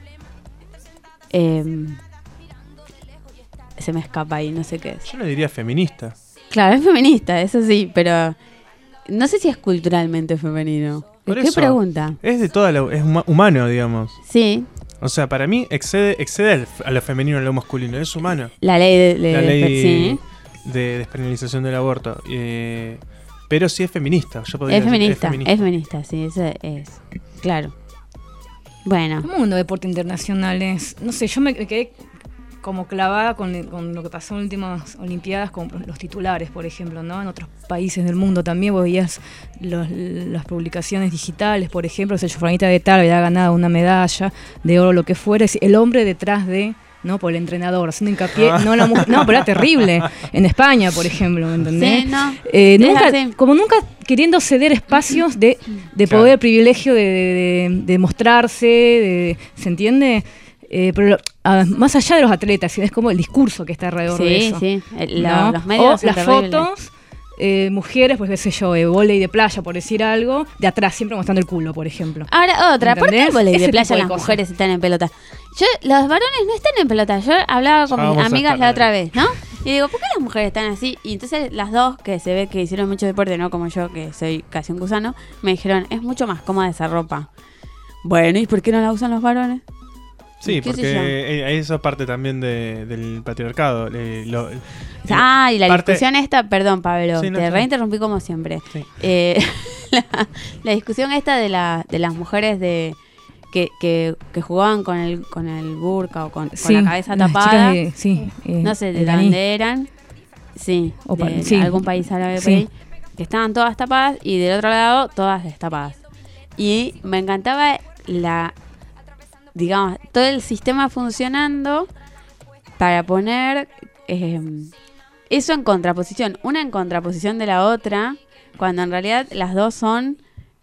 se me escapa ahí, no sé qué es. Yo le diría feminista. Claro, es feminista, eso sí, pero no sé si es culturalmente femenino. Por ¿Qué eso, pregunta? Es de toda es humano, digamos. Sí, O sea, para mí excede a lo femenino y a lo masculino. Es humano. la ley de La ley sí. de despenalización del aborto. Pero sí es feminista. Yo podría Es decir, feminista, sí, eso es. Claro. Bueno, ¿Cómo un deporte internacional es? No sé, yo me quedé como clavada con lo que pasó en las últimas Olimpiadas, con los titulares, por ejemplo, ¿no? En otros países del mundo también vos veías las publicaciones digitales, por ejemplo, que fulanita de tal había ganado una medalla de oro, lo que fuera, es el hombre detrás de, ¿no? Por el entrenador, haciendo hincapié, no la mujer, no, pero era terrible. En España, por ejemplo, ¿me entendés? sí, no. Nunca, Es así. como nunca queriendo ceder espacios de Claro. poder, privilegio de mostrarse, ¿se entiende? Pero más allá de los atletas, es como el discurso que está alrededor de Sí, eso. sí. ¿no? Los medios o son las terribles. fotos, mujeres, pues qué sé yo, vóley de playa, por decir algo, de atrás, siempre mostrando el culo, por ejemplo. Ahora, otra, ¿por qué el ¿Entendés? volei de Ese playa tipo de las cosas. mujeres están en pelota? Los varones no están en pelota. Yo hablaba con Ya mis vamos a amigas estar- la otra vez, ¿no? Y digo, ¿por qué las mujeres están así? Y entonces las dos, que se ve que hicieron mucho deporte, no como yo, que soy casi un gusano, me dijeron, es mucho más cómoda esa ropa. Bueno, ¿y por qué no la usan los varones? Sí, ¿Qué sé porque eso es parte también del patriarcado. Y la parte- discusión esta, perdón Pablo, Sí, no, te sí. reinterrumpí como siempre. Sí. La discusión esta de las mujeres que jugaban con el burka o con Sí, la cabeza las tapada. chicas No sé de iraní. dónde eran. Sí, O pa- de sí. algún país árabe por Sí. ahí, que estaban todas tapadas y del otro lado todas destapadas. Y me encantaba digamos, todo el sistema funcionando para poner eso en contraposición, una en contraposición de la otra, cuando en realidad las dos son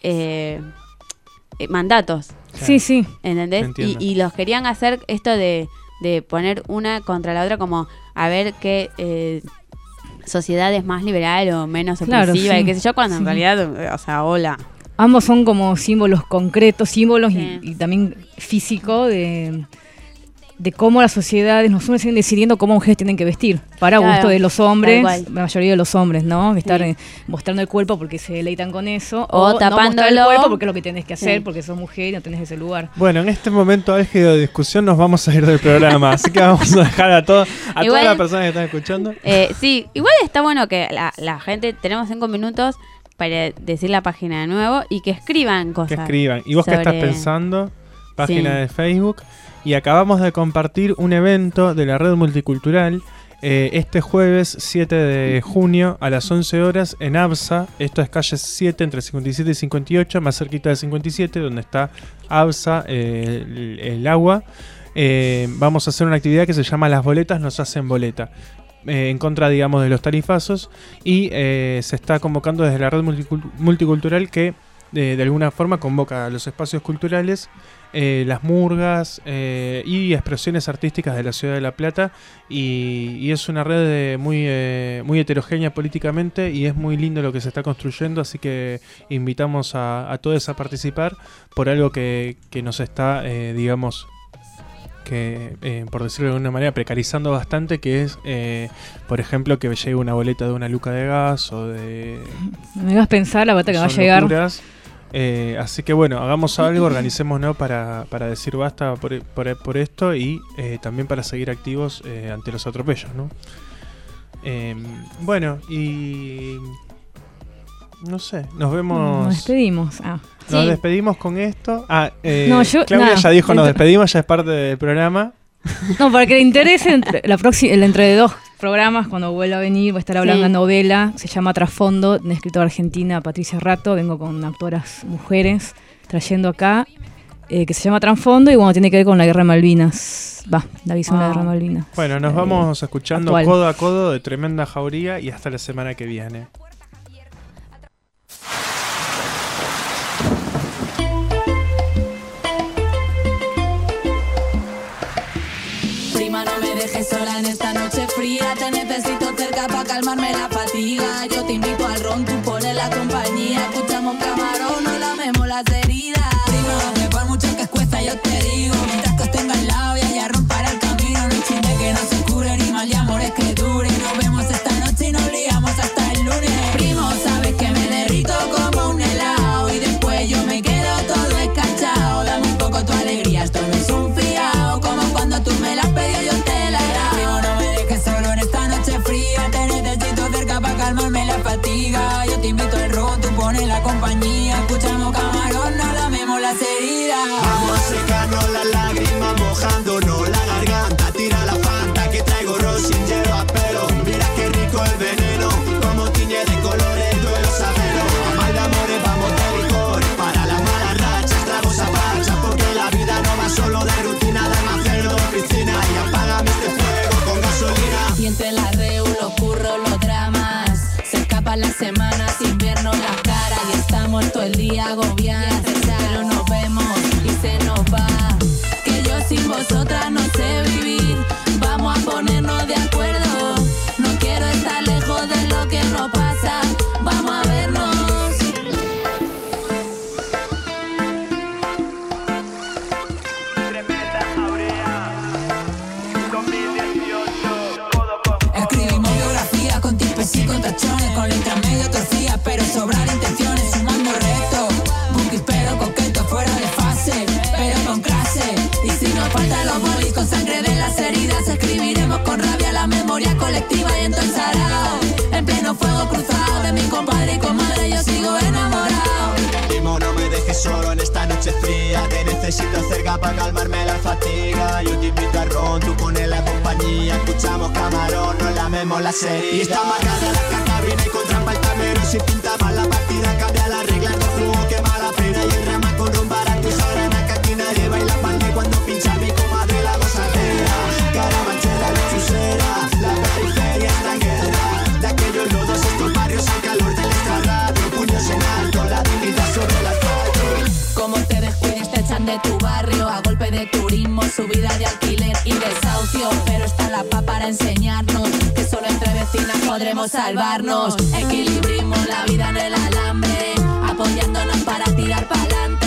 mandatos, Sí, sí. ¿entendés? Entiendo. Y los querían hacer esto de poner una contra la otra, como a ver qué sociedad es más liberal o menos Claro, opresiva, sí. y qué sé yo, cuando en Sí. realidad, o sea, hola. Ambos son como símbolos concretos, símbolos Sí. y también físico de cómo las sociedades, los hombres siguen decidiendo cómo mujeres tienen que vestir, para Claro, gusto de los hombres, tal cual. la mayoría de los hombres, ¿no? Que estar Sí. Mostrando el cuerpo porque se deleitan con eso, O no mostrar el tapándolo. cuerpo porque es lo que tenés que hacer, Sí. porque sos mujer y no tenés ese lugar. Bueno, en este momento álgido de discusión nos vamos a ir del programa, así que vamos a dejar a todas Igual- las personas que están escuchando. Sí, igual está bueno que la gente, tenemos 5 minutos para decir la página de nuevo y que escriban cosas. Que escriban. ¿Y vos qué estás sobre- pensando? Página Sí. de Facebook. Y acabamos de compartir un evento de la red multicultural este jueves 7 de junio a las 11 horas en ABSA. Esto es calle 7 entre 57 y 58, más cerquita de 57, donde está ABSA, el agua. Vamos a hacer una actividad que se llama Las boletas nos hacen boleta. En contra, digamos, de los tarifazos. Y se está convocando desde la red multicultural que de alguna forma convoca a los espacios culturales, las murgas y expresiones artísticas de la ciudad de La Plata, y es una red muy heterogénea políticamente, y es muy lindo lo que se está construyendo, así que invitamos a todos a participar por algo que nos está, digamos, que por decirlo de alguna manera precarizando bastante, que es por ejemplo que llegue una boleta de una luca de gas o de... No me hagas pensar la bata que va a son llegar. locuras. Así que bueno, hagamos algo, organicémonos para decir basta por esto, y también para seguir activos ante los atropellos, ¿no? Bueno, y no sé, nos vemos. Nos despedimos. Nos Sí. despedimos con esto. No, yo- Claudia nada, ya dijo, nos dentro- despedimos, ya es parte del programa. No, para que le interese, entre de 2 programas, cuando vuelva a venir, va a estar hablando Sí. de novela, se llama Trasfondo, de una escritora argentina, Patricia Rato, vengo con actoras mujeres, trayendo acá, que se llama Trasfondo, y bueno, tiene que ver con la Guerra de Malvinas, la visión de la Guerra de Malvinas. Bueno, nos vamos escuchando actual. Codo a Codo de Tremenda Jauría, y hasta la semana que viene. Prima, no me dejes sola en esta noche fría. Te necesito cerca para calmarme la fatiga. Yo te invito al ron, tú pones la compañía. Escuchamos un camarón, no lamemos las heridas. Prima, que por mucho que cuesta yo te digo, mientras que os tenga al lado y haya ron para el camino. No hay chiste que no se cure, ni mal de amores que dure. Nos vemos esta noche y nos liamos hasta el lunes. Primo, sabes que me derrito como un helado y después yo me quedo todo escarchado. Dame un poco tu alegría, esto no es un fiao. Como cuando tú me la has pedido yo te la he dado. Primo, no me dejes solo en esta noche fría. Te necesito cerca para calmarme la fatiga. Yo te invito al ron, tú pones la compañía. Escuchamos camarón, no lamemos las heridas. Vamos a secarnos las lágrimas, mojándonos la garganta. Tira la fanta que traigo ron sin hierba, pero mira qué rico el veneno, como tiñe de colores duelo sabero. A mal de amores vamos de licores, para las malas rachas tragos a pacha, porque la vida no va solo de rutina, de macero, piscina, y apágame este fuego con gasolina. Y entre la reu, los curros, los dramas, se escapan las semanas, invierno las caras y estamos todo el día agobiadas, pero nos vemos y se nos va. Que yo sin vosotras no sé vivir, vamos a ponernos de acuerdo. No quiero estar lejos de lo que nos pasa, vamos a vernos. Escribimos biografía con tipes y con tachones, con letras medio torcidas, pero sobrar intenciones, sumando recto. Bookies pero coqueto, fuera de fase, pero con clase. Y si nos faltan los bolis con sangre de las heridas, escribiremos con rabia la memoria colectiva y entonces en pleno fuego cruzado de mi compadre y comadre, yo sigo enamorado. Primo, no me dejes solo en esta noche fría. Te necesito cerca para calmarme la fatiga. Yo te invito a ron, tú pones la compañía. Escuchamos Camarón, nos lamemos la serie. Y está marcada la carta, viene con trampa el tablero. Si pinta mal la partida, cambia las reglas. No flujo, quema la pena. Y el rama con un barato y jarana. Que aquí nadie baila palme cuando pincha mi comadre la gozadera. Carabanchera, luchusera, la periferia está en guerra. De aquellos lodos, estos barrios al calor del extrarradio. Puños en alto, la dignidad sobre el asfalto. Como te descuides te echan de tu barrio a golpe de turismo, subida de alquiler y desahucio. Pero está la paz para enseñarnos que solo entre vecinas podremos salvarnos. Equilibremos la vida en el alambre, apoyándonos para tirar pa'lante.